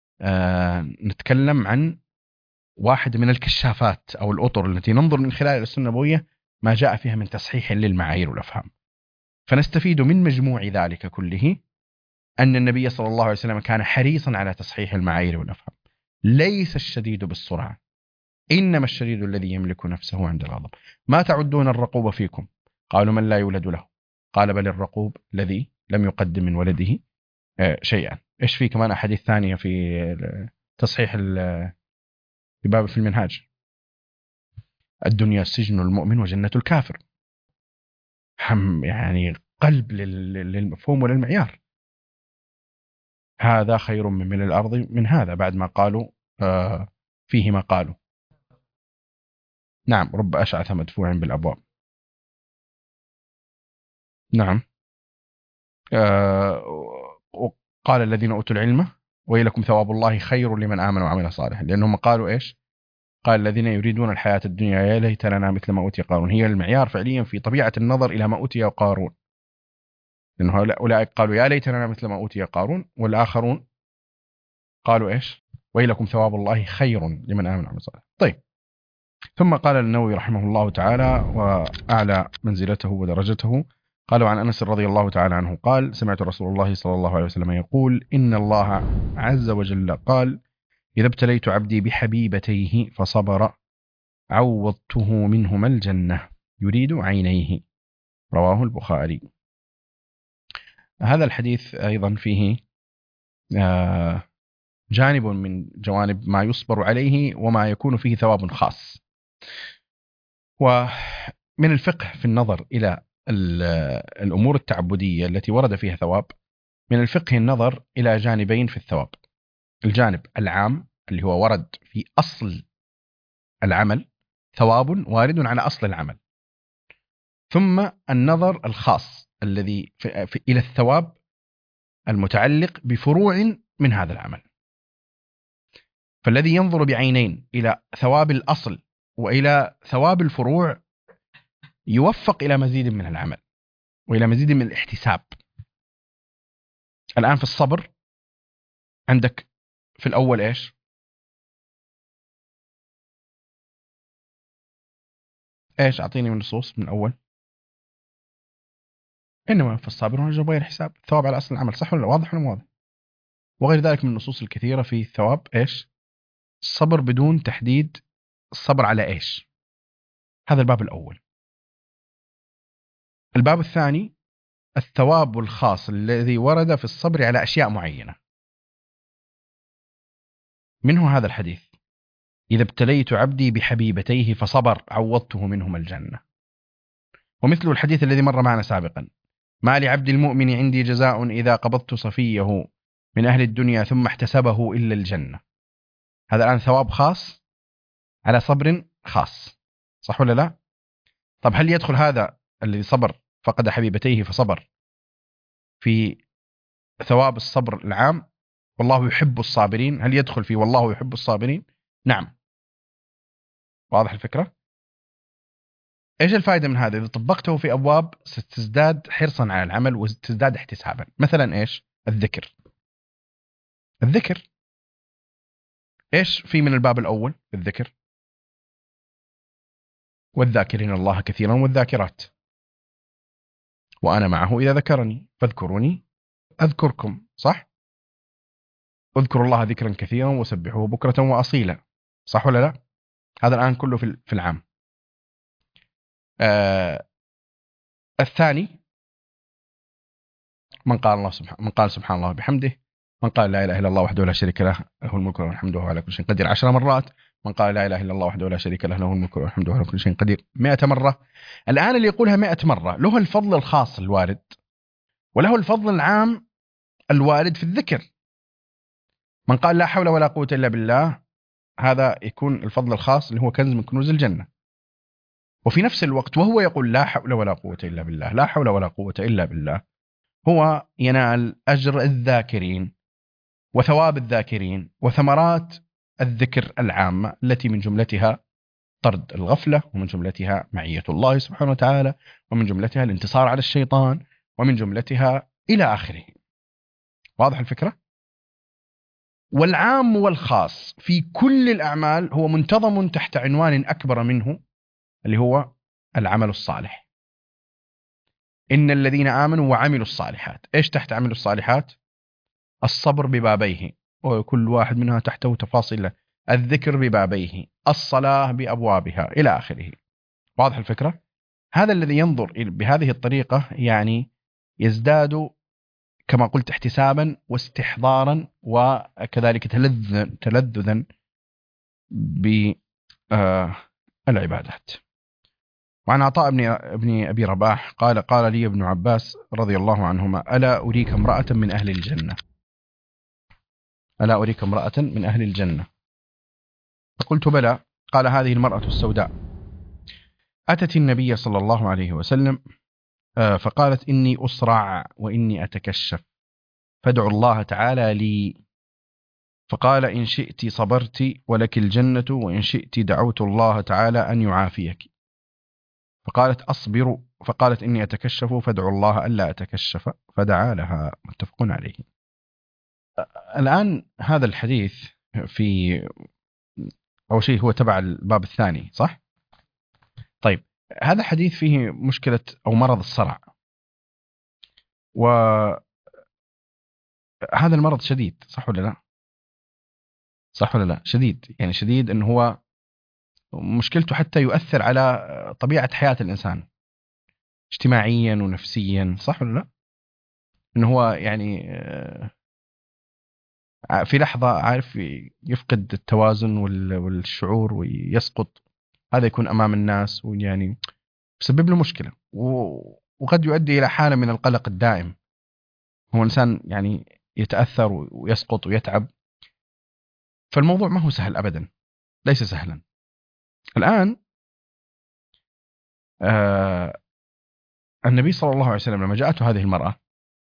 نتكلم عن واحد من الكشافات أو الأطر التي ننظر من خلال السنة النبوية ما جاء فيها من تصحيح للمعايير والأفهام، فنستفيد من مجموع ذلك كله أن النبي صلى الله عليه وسلم كان حريصا على تصحيح المعايير والأفهام. ليس الشديد بالسرعة، إنما الشديد الذي يملك نفسه عند الغضب. ما تعدون الرقوب فيكم؟ قالوا من لا يولد له. قال بل الرقوب الذي لم يقدم من ولده شيئا. إيش في كمان أحاديث ثانية في تصحيح في باب في المنهاج: الدنيا سجن المؤمن وجنة الكافر. يعني قلب للمفهوم وللمعيار. هذا خير من ملء الأرض من هذا، بعد ما قالوا فيه ما قالوا. نعم، رب أشعث مدفوع بالأبواب. نعم. وقال الذين أوتوا العلم ويلكم ثواب الله خير لمن آمن وعمل صالحا. لأنهم قالوا إيش؟ قال الذين يريدون الحياة الدنيا يا ليت لنا مثل ما أوتي قارون. هي المعيار فعليا في طبيعة النظر إلى ما أوتي قارون، لأنه أولئك قالوا يا ليت لنا مثل ما أوتي قارون، والآخرون قالوا إيش؟ ويلكم ثواب الله خير لمن آمن وعمل صالحا. طيب، ثم قال النووي رحمه الله تعالى وأعلى منزلته ودرجته، قالوا عن أنس رضي الله تعالى عنه قال: سمعت رسول الله صلى الله عليه وسلم يقول: إن الله عز وجل قال: إذا ابتليت عبدي بحبيبتيه فصبر عوضته منهما الجنة، يريد عينيه. رواه البخاري. هذا الحديث أيضا فيه جانب من جوانب ما يصبر عليه وما يكون فيه ثواب خاص. ومن الفقه في النظر إلى الأمور التعبدية التي ورد فيها ثواب، من الفقه النظر إلى جانبين في الثواب: الجانب العام اللي هو ورد في أصل العمل، ثواب وارد على أصل العمل، ثم النظر الخاص الذي إلى الثواب المتعلق بفروع من هذا العمل. فالذي ينظر بعينين إلى ثواب الأصل وإلى ثواب الفروع يوفق إلى مزيد من العمل وإلى مزيد من الاحتساب. الآن في الصبر عندك في الأول إيش؟ إيش أعطيني من النصوص من الأول. إنما في الصابر هنا جبير حساب، ثواب على أصل العمل، صح ولا واضح ولا واضح؟ وغير ذلك من النصوص الكثيرة في ثواب إيش؟ الصبر بدون تحديد الصبر على إيش. هذا الباب الأول. الباب الثاني الثواب الخاص الذي ورد في الصبر على أشياء معينة، منه هذا الحديث: إذا ابتليت عبدي بحبيبتيه فصبر عوضته منهما الجنة. ومثل الحديث الذي مر معنا سابقا: ما لعبد المؤمن عندي جزاء إذا قبضت صفيه من أهل الدنيا ثم احتسبه إلا الجنة. هذا الآن ثواب خاص على صبر خاص، صح ولا لا؟ طب هل يدخل هذا الذي صبر فقد حبيبتيه فصبر في ثواب الصبر العام والله يحب الصابرين؟ هل يدخل في والله يحب الصابرين؟ نعم. واضح الفكرة؟ إيش الفائدة من هذا؟ إذا طبقته في أبواب ستزداد حرصا على العمل وتزداد احتسابا. مثلا إيش؟ الذكر. إيش في من الباب الأول في الذكر؟ والذاكرين الله كثيرا والذاكرات، وأنا معه إذا ذكرني فاذكروني أذكركم، صح؟ اذكروا الله ذكرا كثيرا وسبحوه بكرة وأصيلا، صح ولا لا؟ هذا الآن كله في العام. الثاني من قال سبحان الله بحمده، من قال لا إله إلا الله وحده لا شريك له له الملك وله الحمد وهو على كل شيء قدير 10 مرات، من قال لا إله إلا الله وحده لا شريك له له الملك وله الحمد وهو على كل شيء قدير 100 مرة. الآن اللي يقولها 100 مرة له الفضل الخاص الوارد، وله الفضل العام الوارد في الذكر. من قال لا حول ولا قوة إلا بالله، هذا يكون الفضل الخاص اللي هو كنز من كنوز الجنة. وفي نفس الوقت وهو يقول لا حول ولا قوة إلا بالله، لا حول ولا قوة إلا بالله، هو ينال أجر الذاكرين وثواب الذاكرين وثمرات الذكر العامة التي من جملتها طرد الغفلة، ومن جملتها معية الله سبحانه وتعالى، ومن جملتها الانتصار على الشيطان، ومن جملتها إلى آخره. واضح الفكرة؟ والعام والخاص في كل الأعمال هو منتظم تحت عنوان أكبر منه اللي هو العمل الصالح. إن الذين آمنوا وعملوا الصالحات، إيش تحت عملوا الصالحات؟ الصبر ببابيه، وكل واحد منها تحته تفاصيل، الذكر ببابيه، الصلاة بأبوابها إلى آخره. واضح الفكرة؟ هذا الذي ينظر بهذه الطريقة يعني يزداد كما قلت احتسابا واستحضارا، وكذلك تلذذا بالعبادات. وعن عطاء ابن أبي رباح قال قال لي ابن عباس رضي الله عنهما ألا أريك امرأة من أهل الجنة، ألا أريك امرأة من أهل الجنة؟ فقلت بلى. قال هذه المرأة السوداء أتت النبي صلى الله عليه وسلم فقالت إني أسرع وإني أتكشف فادعوا الله تعالى لي، فقال إن شئت صبرت ولك الجنة، وإن شئت دعوت الله تعالى أن يعافيك. فقالت أصبر، فقالت إني أتكشف فادعوا الله ألا أتكشف، فدعا لها. متفق عليه. الآن هذا الحديث في أول شيء هو تبع الباب الثاني صح؟ طيب هذا حديث فيه مشكلة أو مرض الصرع، وهذا المرض شديد صح ولا لا؟ صح ولا لا؟ شديد، يعني شديد إنه هو مشكلته حتى يؤثر على طبيعة حياة الإنسان اجتماعيا ونفسيا، صح ولا لا؟ إنه هو يعني في لحظة عارف يفقد التوازن والشعور ويسقط، هذا يكون أمام الناس ويعني يسبب له مشكلة، وقد يؤدي إلى حالة من القلق الدائم. هو إنسان يعني يتأثر ويسقط ويتعب، فالموضوع ما هو سهل أبدا، ليس سهلا. الآن النبي صلى الله عليه وسلم لما جاءته هذه المرأة،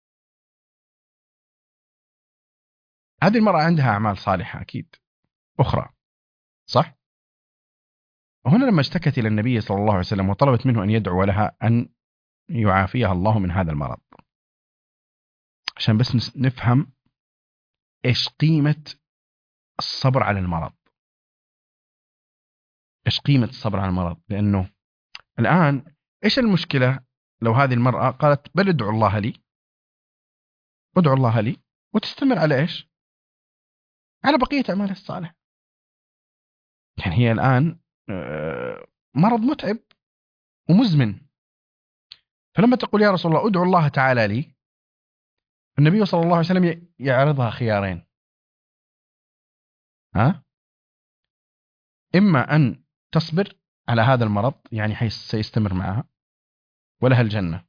هذه المرأة عندها أعمال صالحة أكيد أخرى صح؟ وهنا لما اشتكت إلى النبي صلى الله عليه وسلم وطلبت منه أن يدعو لها أن يعافيها الله من هذا المرض، عشان بس نفهم إيش قيمة الصبر على المرض، إيش قيمة الصبر على المرض. لأنه الآن إيش المشكلة لو هذه المرأة قالت بل ادعو الله لي، ادعو الله لي، وتستمر على إيش؟ على بقية أعمالها الصالحة. يعني هي الآن مرض متعب ومزمن، فلما تقول يا رسول الله ادعو الله تعالى لي، النبي صلى الله عليه وسلم يعرضها خيارين، إما أن تصبر على هذا المرض يعني سيستمر معها ولها الجنة،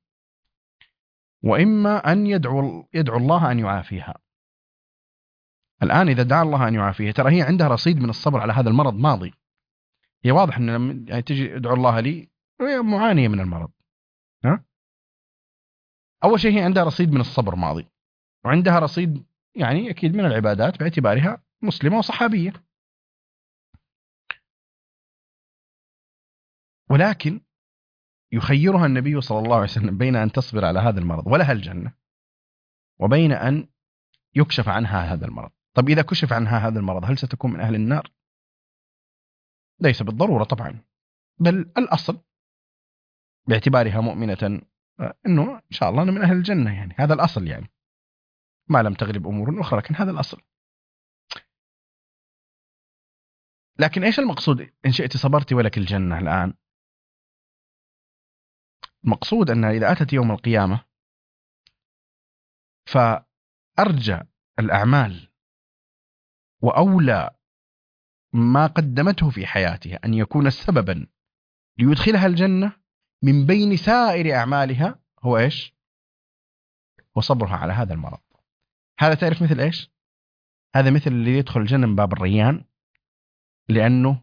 وإما أن يدعو الله أن يعافيها. الآن إذا دعا الله أن يعافيها، ترى هي عندها رصيد من الصبر على هذا المرض ماضي. هي واضح أن لما يعني تجي ادعو الله لي هي معانية من المرض. أول شيء هي عندها رصيد من الصبر ماضي، وعندها رصيد يعني أكيد من العبادات باعتبارها مسلمة وصحابية. ولكن يخيرها النبي صلى الله عليه وسلم بين أن تصبر على هذا المرض ولها الجنة، وبين أن يكشف عنها هذا المرض. طب إذا كشف عنها هذا المرض هل ستكون من أهل النار؟ ليس بالضرورة طبعا، بل الأصل باعتبارها مؤمنة أنه إن شاء الله أنا من أهل الجنة، يعني هذا الأصل، يعني ما لم تغلب أمور أخرى، لكن هذا الأصل. لكن إيش المقصود إن شئت صبرت ولك الجنة؟ الآن المقصود أن إذا أتت يوم القيامة فأرجى الأعمال وأولى ما قدمته في حياتها أن يكون سببا ليدخلها الجنة من بين سائر أعمالها هو إيش؟ وصبرها على هذا المرض. هذا تعرف مثل إيش؟ هذا مثل اللي يدخل الجنة من باب الريان لأنه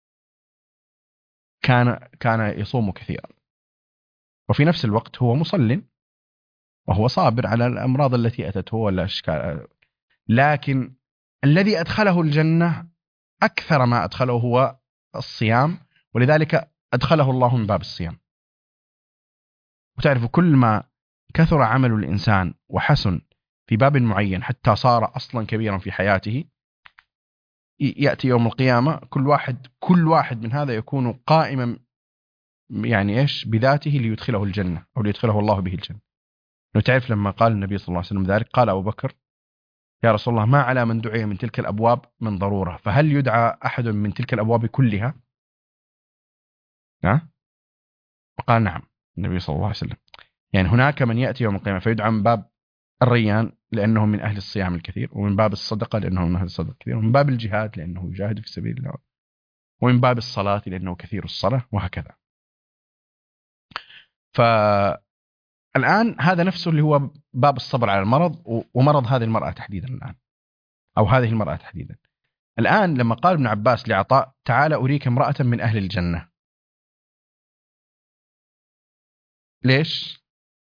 كان يصوم كثيرا، وفي نفس الوقت هو مصل وهو صابر على الأمراض التي أتته والأشكال، لكن الذي أدخله الجنة أكثر ما أدخله هو الصيام، ولذلك أدخله الله من باب الصيام. وتعرف كل ما كثر عمل الإنسان وحسن في باب معين حتى صار أصلا كبيرا في حياته، يأتي يوم القيامة كل واحد من هذا يكون قائما يعني إيش بذاته ليدخله الجنة أو ليدخله الله به الجنة. لو تعرف لما قال النبي صلى الله عليه وسلم ذلك قال أبو بكر يا رسول الله ما على من دعي من تلك الأبواب من ضرورة، فهل يدعى أحد من تلك الأبواب كلها؟ وقال نعم النبي صلى الله عليه وسلم. يعني هناك من يأتي يوم القيامة فيدعى من باب الريان لأنه من أهل الصيام الكثير، ومن باب الصدقة لأنه من أهل الصدقة الكثير، ومن باب الجهاد لأنه يجاهد في سبيل الله، ومن باب الصلاة لأنه كثير الصلاة، وهكذا. فالآن هذا نفسه اللي هو باب الصبر على المرض، ومرض هذه المرأة تحديدا الآن، أو هذه المرأة تحديدا الآن. لما قال ابن عباس لعطاء تعال أريك امرأة من أهل الجنة، ليش؟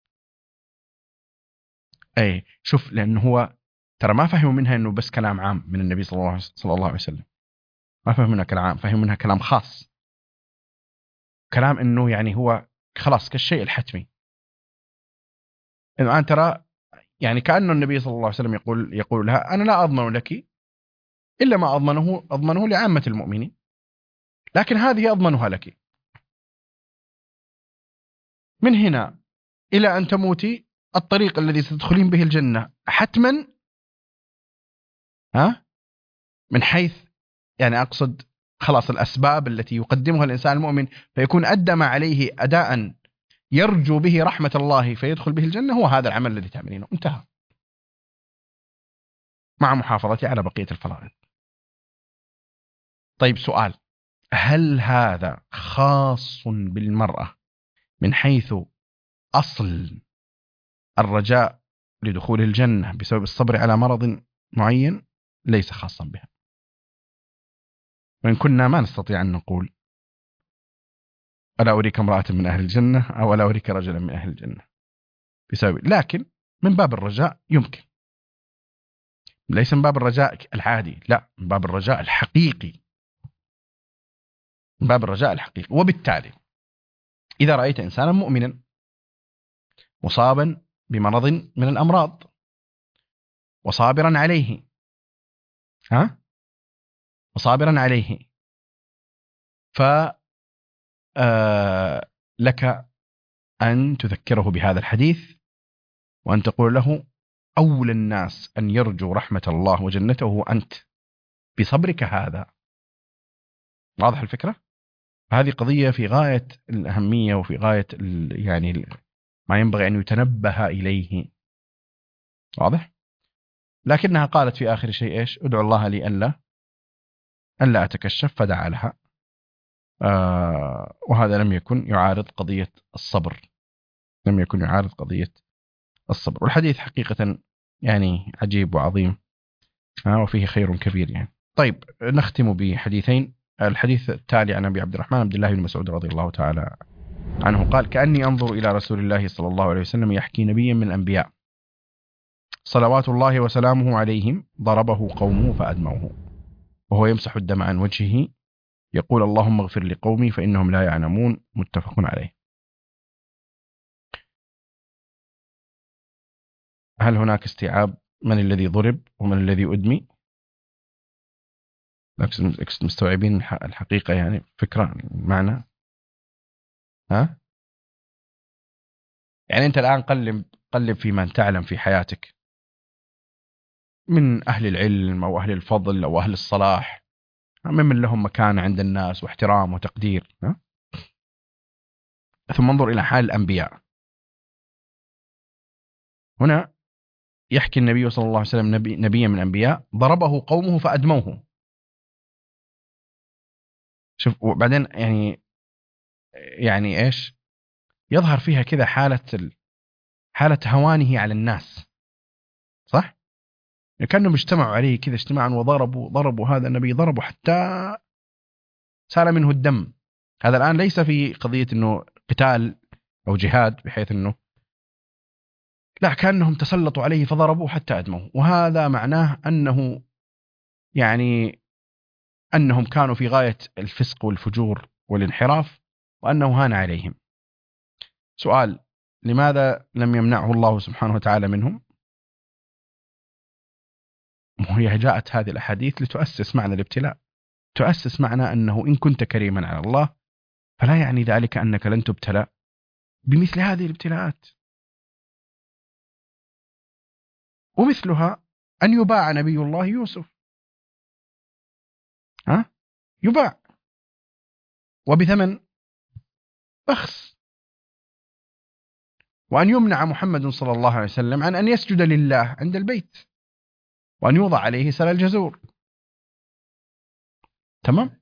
أي شوف، لأنه هو ترى ما فهموا منها أنه بس كلام عام من النبي صلى الله عليه وسلم، ما فهم منها كلام عام، فهم منها كلام خاص، كلام أنه يعني هو خلاص كالشيء الحتمي. إنه أنت ترى يعني كأنه النبي صلى الله عليه وسلم يقول لها أنا لا أضمن لك إلا ما أضمنه لعامة المؤمنين، لكن هذه أضمنها لك. من هنا إلى أن تموتي الطريق الذي ستدخلين به الجنة حتما، من حيث يعني أقصد خلاص الأسباب التي يقدمها الإنسان المؤمن فيكون أدى ما عليه أداء يرجو به رحمة الله فيدخل به الجنة، هو هذا العمل الذي تعملينه، انتهى، مع محافظتي على بقية الفرائض. طيب سؤال، هل هذا خاص بالمرأة من حيث أصل الرجاء لدخول الجنة بسبب الصبر على مرض معين؟ ليس خاصا بها، وإن كنا ما نستطيع أن نقول ألا أريك امرأة من أهل الجنة أو ألا أريك رجلا من أهل الجنة بسبب، لكن من باب الرجاء يمكن، ليس من باب الرجاء العادي، لا، من باب الرجاء الحقيقي، من باب الرجاء الحقيقي. وبالتالي إذا رأيت إنسانا مؤمنا مصابا بمرض من الأمراض وصابرا عليه، وصابرا عليه، لك أن تذكره بهذا الحديث وأن تقول له أولى الناس أن يرجو رحمة الله وجنته هو أنت بصبرك هذا. واضح الفكرة؟ هذه قضية في غاية الأهمية وفي غاية يعني ما ينبغي أن يتنبه إليه. واضح؟ لكنها قالت في آخر شيء إيش؟ ادعو الله لي ألا أتكشف، فدعا لها. وهذا لم يكن يعارض قضية الصبر، لم يكن يعارض قضية الصبر. والحديث حقيقة يعني عجيب وعظيم، وفيه خير كبير يعني. طيب نختم بحديثين. الحديث التالي عن أبي عبد الرحمن عبد الله بن مسعود رضي الله تعالى عنه قال كأني أنظر إلى رسول الله صلى الله عليه وسلم يحكي نبيا من الأنبياء صلوات الله وسلامه عليهم ضربه قومه فأدموه وهو يمسح الدم عن وجهه يقول اللهم اغفر لقومي فإنهم لا يعلمون. متفق عليه. هل هناك استيعاب من الذي ضرب ومن الذي أدمي؟ مستوعبين الحقيقة يعني فكرة معنى؟ يعني أنت الآن قلب في من تعلم في حياتك من أهل العلم أو أهل الفضل أو أهل الصلاح، ممن لهم مكان عند الناس واحترام وتقدير، ثم انظر إلى حال الأنبياء. هنا يحكي النبي صلى الله عليه وسلم نبيا من الأنبياء ضربه قومه فأدموه. شوف، وبعدين يعني إيش يظهر فيها كذا حالة هوانه على الناس، صح؟ يعني كانوا اجتمعوا عليه كذا اجتماعا وضربوا هذا النبي، ضربوا حتى سال منه الدم. هذا الآن ليس في قضية أنه قتال أو جهاد بحيث أنه لا، كأنهم تسلطوا عليه فضربوه حتى أدموه، وهذا معناه أنه يعني أنهم كانوا في غاية الفسق والفجور والانحراف، وأنه هان عليهم. سؤال: لماذا لم يمنعه الله سبحانه وتعالى منهم؟ وهي جاءت هذه الأحاديث لتؤسس معنى الابتلاء، تؤسس معنى أنه إن كنت كريما على الله فلا يعني ذلك أنك لن تبتلى بمثل هذه الابتلاءات. ومثلها أن يباع نبي الله يوسف، يباع وبثمن بخس، وأن يمنع محمد صلى الله عليه وسلم عن أن يسجد لله عند البيت، وأن يوضع عليه سل الجزور، تمام،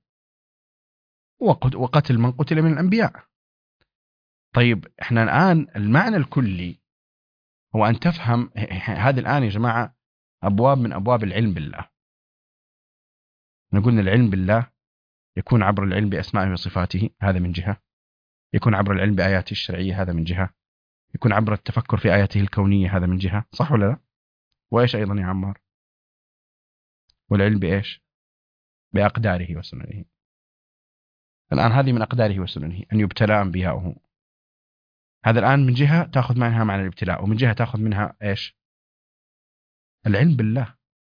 وقتل من قتل من الأنبياء. طيب احنا الآن المعنى الكلي هو أن تفهم هذه الآن يا جماعة أبواب من أبواب العلم بالله. نقول العلم بالله يكون عبر العلم بأسمائه وصفاته، هذا من جهة، يكون عبر العلم بآياته الشرعية، هذا من جهة، يكون عبر التفكر في آياته الكونية، هذا من جهة، صح ولا لا؟ وإيش أيضا يا عمار؟ والعلم بإيش؟ بأقداره وسننه. الآن هذه من أقداره وسننه أن يبتلى أنبياؤه، هذا الآن من جهة تأخذ منها معنى الابتلاء، ومن جهة تأخذ منها إيش؟ العلم بالله.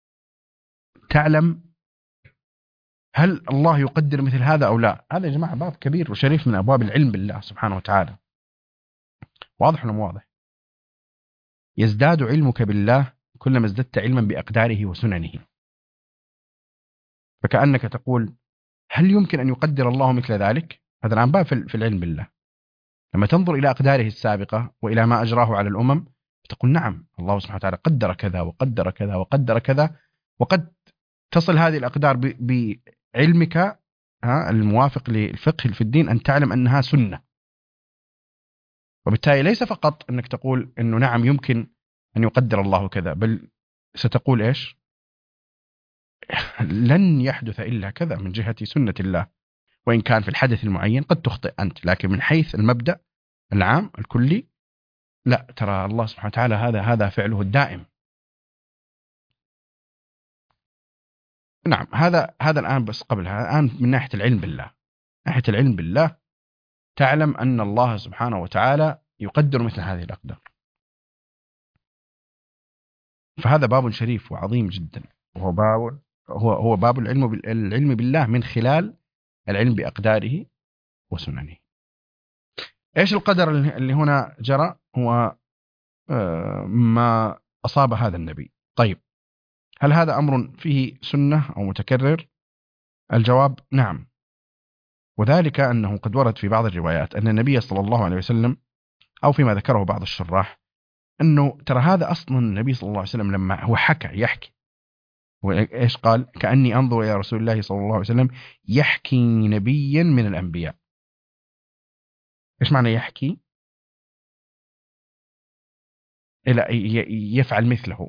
تعلم هل الله يقدر مثل هذا أو لا؟ هذا يا جماعة باب كبير وشريف من أبواب العلم بالله سبحانه وتعالى. واضح ولا مو واضح؟ يزداد علمك بالله كلما ازددت علما بأقداره وسننه. فكأنك تقول هل يمكن أن يقدر الله مثل ذلك؟ هذا الآن باب في العلم بالله. لما تنظر إلى أقداره السابقة وإلى ما أجراه على الأمم تقول نعم، الله سبحانه وتعالى قدر كذا وقدر كذا وقدر كذا، وقد تصل هذه الأقدار بعلمك الموافق للفقه في الدين أن تعلم أنها سنة. وبالتالي ليس فقط أنك تقول أنه نعم يمكن أن يقدر الله كذا، بل ستقول إيش؟ لن يحدث إلا كذا من جهة سنة الله، وإن كان في الحدث المعين قد تخطئ أنت، لكن من حيث المبدأ العام الكلي لا، ترى الله سبحانه وتعالى هذا فعله الدائم. نعم، هذا الآن، بس قبلها الآن من ناحية العلم بالله، ناحية العلم بالله تعلم أن الله سبحانه وتعالى يقدر مثل هذه الأقدار. فهذا باب شريف وعظيم جدا، وهو باب هو باب العلم بالله من خلال العلم بأقداره وسننه. إيش القدر اللي هنا جرى؟ هو ما أصاب هذا النبي. طيب هل هذا أمر فيه سنة أو متكرر؟ الجواب نعم، وذلك أنه قد ورد في بعض الروايات أن النبي صلى الله عليه وسلم، أو فيما ذكره بعض الشراح، أنه ترى هذا أصلا النبي صلى الله عليه وسلم لما هو يحكي وإيش قال؟ كأني أنظر إلى رسول الله صلى الله عليه وسلم يحكي نبيا من الأنبياء. إيش معنى يحكي؟ إلى يفعل مثله،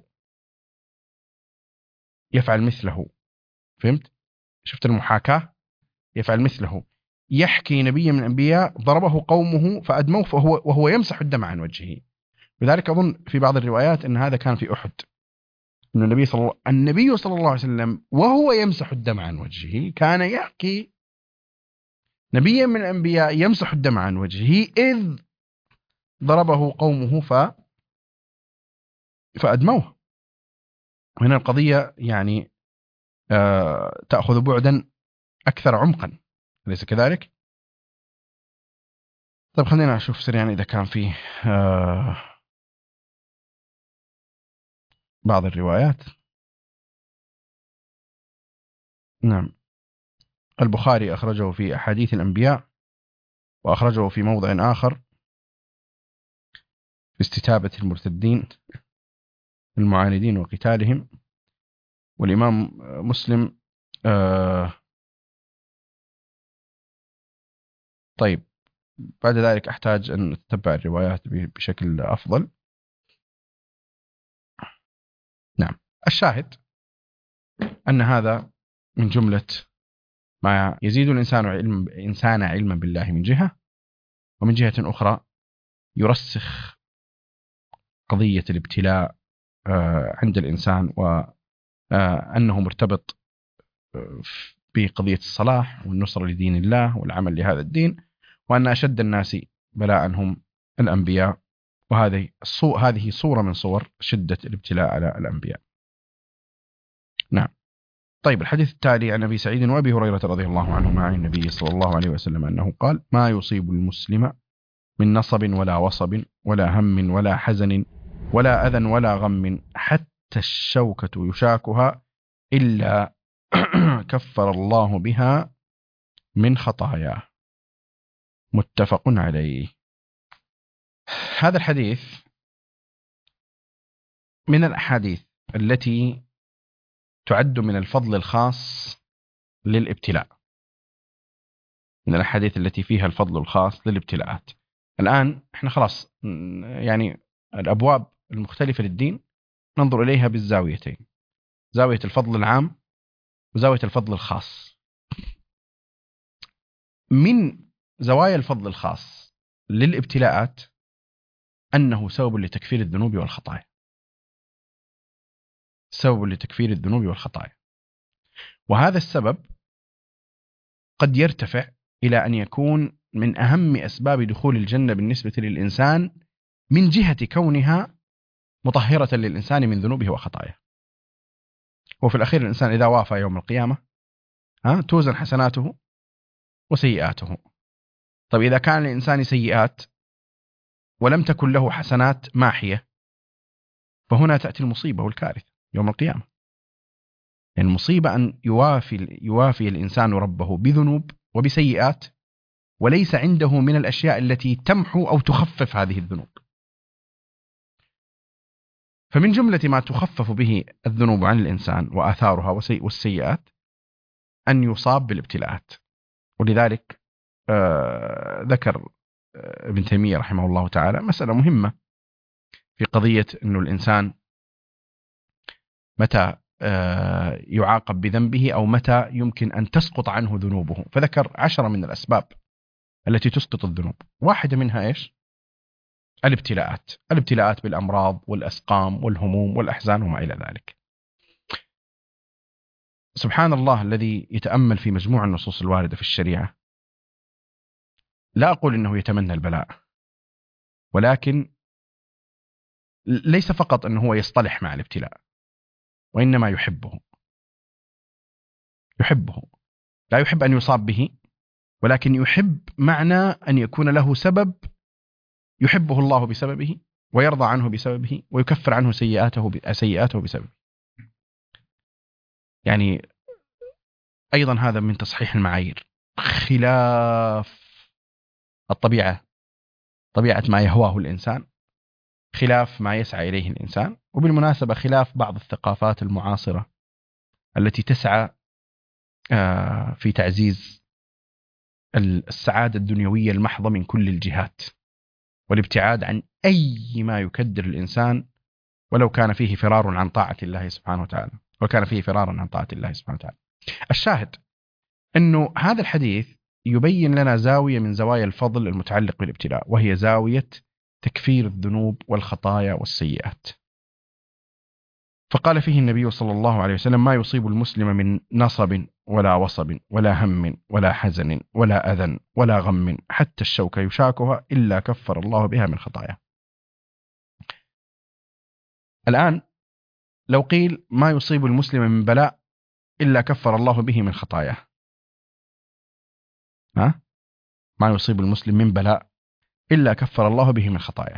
يفعل مثله، فهمت؟ شفت المحاكاة؟ يفعل مثله، يحكي نبيا من الأنبياء ضربه قومه فأدموه وهو يمسح الدم عن وجهه. لذلك أظن في بعض الروايات أن هذا كان في أحد، أن النبي صلى الله عليه وسلم وهو يمسح الدم عن وجهه كان يحكي نبيا من الأنبياء يمسح الدم عن وجهه إذ ضربه قومه فأدموه. هنا القضية يعني تأخذ بعدا أكثر عمقا، أليس كذلك؟ طيب خلينا نشوف سريعا إذا كان فيه بعض الروايات. نعم، البخاري أخرجه في أحاديث الأنبياء وأخرجه في موضع آخر في استتابة المرتدين المعاندين وقتالهم. والإمام مسلم طيب بعد ذلك أحتاج أن أتبع الروايات بشكل أفضل. نعم، الشاهد أن هذا من جملة ما يزيد الإنسان علما بالله من جهة، ومن جهة أخرى يرسخ قضية الابتلاء عند الإنسان، وأنه مرتبط بقضية الصلاح والنصرة لدين الله والعمل لهذا الدين، وأن أشد الناس بلاء هم الأنبياء، هذه صورة من صور شدة الابتلاء على الأنبياء. نعم. طيب الحديث التالي عن أبي سعيد وأبي هريرة رضي الله عنهما عن النبي صلى الله عليه وسلم أنه قال: ما يصيب المسلم من نصب ولا وصب ولا هم ولا حزن ولا أذى ولا غم حتى الشوكة يشاكها إلا كفر الله بها من خطاياه. متفق عليه. هذا الحديث من الأحاديث التي تعد من الفضل الخاص للابتلاء، من الأحاديث التي فيها الفضل الخاص للابتلاءات. الآن احنا خلاص يعني الأبواب المختلفة للدين ننظر إليها بالزاويتين، زاوية الفضل العام وزاوية الفضل الخاص. من زوايا الفضل الخاص للابتلاءات أنه سبب لتكفير الذنوب والخطايا، سبب لتكفير الذنوب والخطايا. وهذا السبب قد يرتفع إلى أن يكون من أهم أسباب دخول الجنة بالنسبة للإنسان، من جهة كونها مطهرة للإنسان من ذنوبه وخطاياه. وفي الأخير الإنسان إذا وافى يوم القيامة توزن حسناته وسيئاته. طيب إذا كان الإنسان سيئات ولم تكن له حسنات ماحية، فهنا تأتي المصيبة والكارثة يوم القيامة. يعني المصيبة أن يوافي الإنسان ربه بذنوب وبسيئات وليس عنده من الأشياء التي تمحو أو تخفف هذه الذنوب. فمن جملة ما تخفف به الذنوب عن الإنسان وآثارها والسيئات أن يصاب بالابتلاءات. ولذلك ذكر ابن تيمية رحمه الله تعالى مسألة مهمة في قضية أنه الإنسان متى يعاقب بذنبه أو متى يمكن أن تسقط عنه ذنوبه. فذكر 10 من الأسباب التي تسقط الذنوب. واحدة منها إيش؟ الابتلاءات بالأمراض والأسقام والهموم والأحزان وما إلى ذلك. سبحان الله الذي يتأمل في مجموع النصوص الواردة في الشريعة، لا أقول إنه يتمنى البلاء، ولكن ليس فقط أنه هو يصطلح مع الابتلاء، وإنما يحبه. لا يحب أن يصاب به، ولكن يحب معنى أن يكون له سبب يحبه الله بسببه ويرضى عنه بسببه ويكفر عنه سيئاته بسببه. يعني أيضا هذا من تصحيح المعايير، خلاف الطبيعة، طبيعة ما يهواه الإنسان، خلاف ما يسعى إليه الإنسان، وبالمناسبة خلاف بعض الثقافات المعاصرة التي تسعى في تعزيز السعادة الدنيوية المحضة من كل الجهات، والابتعاد عن أي ما يكدر الإنسان ولو كان فيه فرار عن طاعة الله سبحانه وتعالى، وكان فيه فرارا عن طاعة الله سبحانه وتعالى. الشاهد أنه هذا الحديث يبين لنا زاوية من زوايا الفضل المتعلق بالابتلاء، وهي زاوية تكفير الذنوب والخطايا والسيئات. فقال فيه النبي صلى الله عليه وسلم: ما يصيب المسلم من نصب ولا وصب ولا هم ولا حزن ولا أذى ولا غم حتى الشوكة يشاكها إلا كفر الله بها من خطاياه. الآن لو قيل ما يصيب المسلم من بلاء إلا كفر الله به من خطاياه، ما يصيب المسلم من بلاء إلا كفر الله به من خطاياه،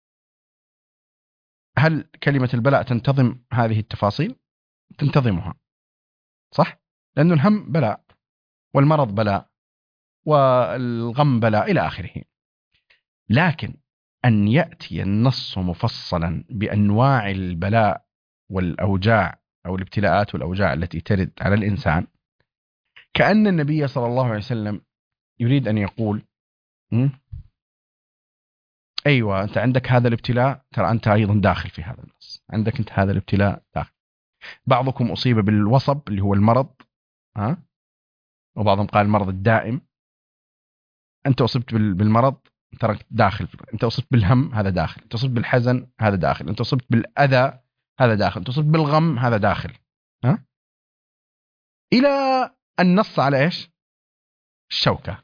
هل كلمة البلاء تنتظم هذه التفاصيل؟ تنتظمها، صح؟ لأن الهم بلاء، والمرض بلاء، والغم بلاء إلى آخره. لكن أن يأتي النص مفصلا بأنواع البلاء والأوجاع أو الابتلاءات والأوجاع التي ترد على الإنسان، كأن النبي صلى الله عليه وسلم يريد أن يقول أيوة أنت عندك هذا الابتلاء، ترى أنت أيضا داخل في هذا النص، عندك أنت هذا الابتلاء داخل. بعضكم أصيب بالوصب اللي هو المرض، وبعضهم قال المرض الدائم. أنت أصبت بالمرض، ترى داخل. أنت أصبت بالهم، هذا داخل. أنت أصبت بالحزن، هذا داخل. أنت أصبت بالأذى، هذا داخل. أنت أصبت بالغم، هذا داخل. إلى أن نص على إيش؟ الشوكة.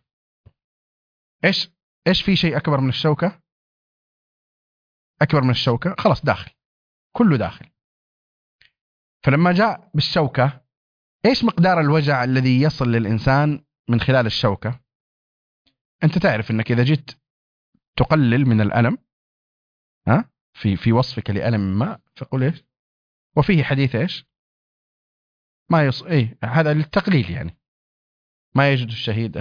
إيش في شيء أكبر من الشوكة؟ أكبر من الشوكة خلاص داخل، كله داخل. فلما جاء بالشوكة، إيش مقدار الوجع الذي يصل للإنسان من خلال الشوكة؟ أنت تعرف أنك إذا جيت تقلل من الألم في وصفك لألم ما، فقل إيش؟ وفيه حديث إيش؟ ما هذا للتقليل يعني. ما يجد الشهيد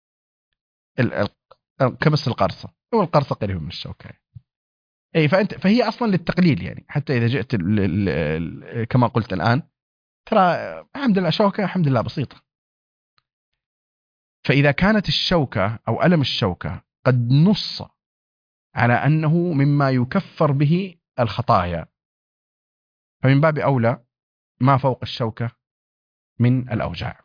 كبس القرصة، والقرصة قريب من الشوكة. فهي أصلا للتقليل يعني. حتى إذا جئت كما قلت الآن، ترى الحمد لله شوكة، الحمد لله بسيطة. فإذا كانت الشوكة أو ألم الشوكة قد نص على أنه مما يكفر به الخطايا، فمن باب أولى ما فوق الشوكة من الأوجاع.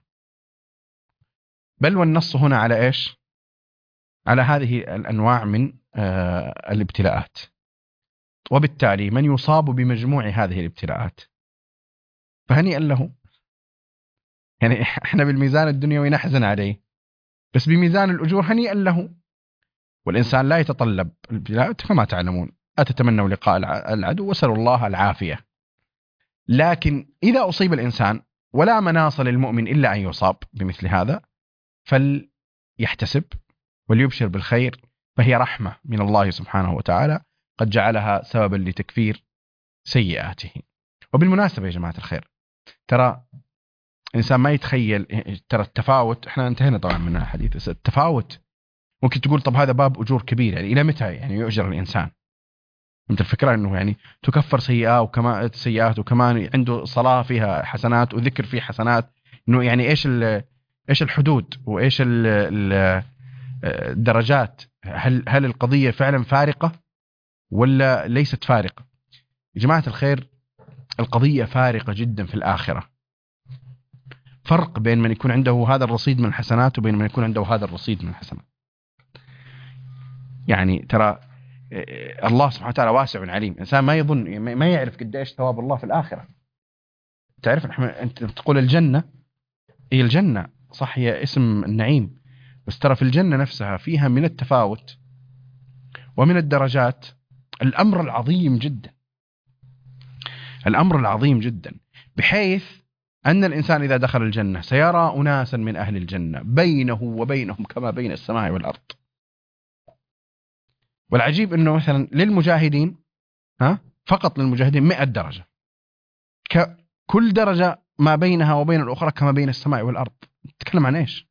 بل والنص هنا على إيش؟ على هذه الأنواع من الابتلاءات. وبالتالي من يصاب بمجموع هذه الابتلاءات فهنيئا له. يعني احنا بالميزان الدنيوي نحزن عليه، بس بميزان الأجور هنيئا له. والإنسان لا يتطلب الابتلاءات كما تعلمون، أتتمنوا لقاء العدو وسألوا الله العافية. لكن إذا أصيب الإنسان، ولا مناص للمؤمن إلا أن يصاب بمثل هذا، فليحتسب وليبشر بالخير، فهي رحمة من الله سبحانه وتعالى قد جعلها سببا لتكفير سيئاته. وبالمناسبة يا جماعة الخير، ترى الإنسان ما يتخيل، ترى التفاوت، احنا انتهينا طبعا من الحديث، التفاوت ممكن تقول طب هذا باب أجور كبير، يعني إلى متى يعني يؤجر الإنسان؟ أنت الفكرة أنه يعني تكفر سيئات وكمان عنده صلاة فيها حسنات وذكر فيه حسنات، أنه يعني إيش الحدود وإيش الدرجات؟ هل القضية فعلا فارقة ولا ليست فارقة؟ يا جماعة الخير، القضية فارقة جدا في الآخرة. فرق بين من يكون عنده هذا الرصيد من الحسنات وبين من يكون عنده هذا الرصيد من الحسنات. يعني ترى الله سبحانه وتعالى واسع عليم. إنسان ما يظن، ما يعرف قديش ثواب الله في الآخرة. تعرف أنت تقول الجنة، هي الجنة صح، هي اسم النعيم، بس ترى في الجنة نفسها فيها من التفاوت ومن الدرجات الأمر العظيم جدا، الأمر العظيم جدا، بحيث أن الإنسان إذا دخل الجنة سيرى أناسا من أهل الجنة بينه وبينهم كما بين السماء والأرض. والعجيب أنه مثلا للمجاهدين، فقط للمجاهدين 100 درجة، كل درجة ما بينها وبين الأخرى كما بين السماء والأرض. تتكلم عن إيش؟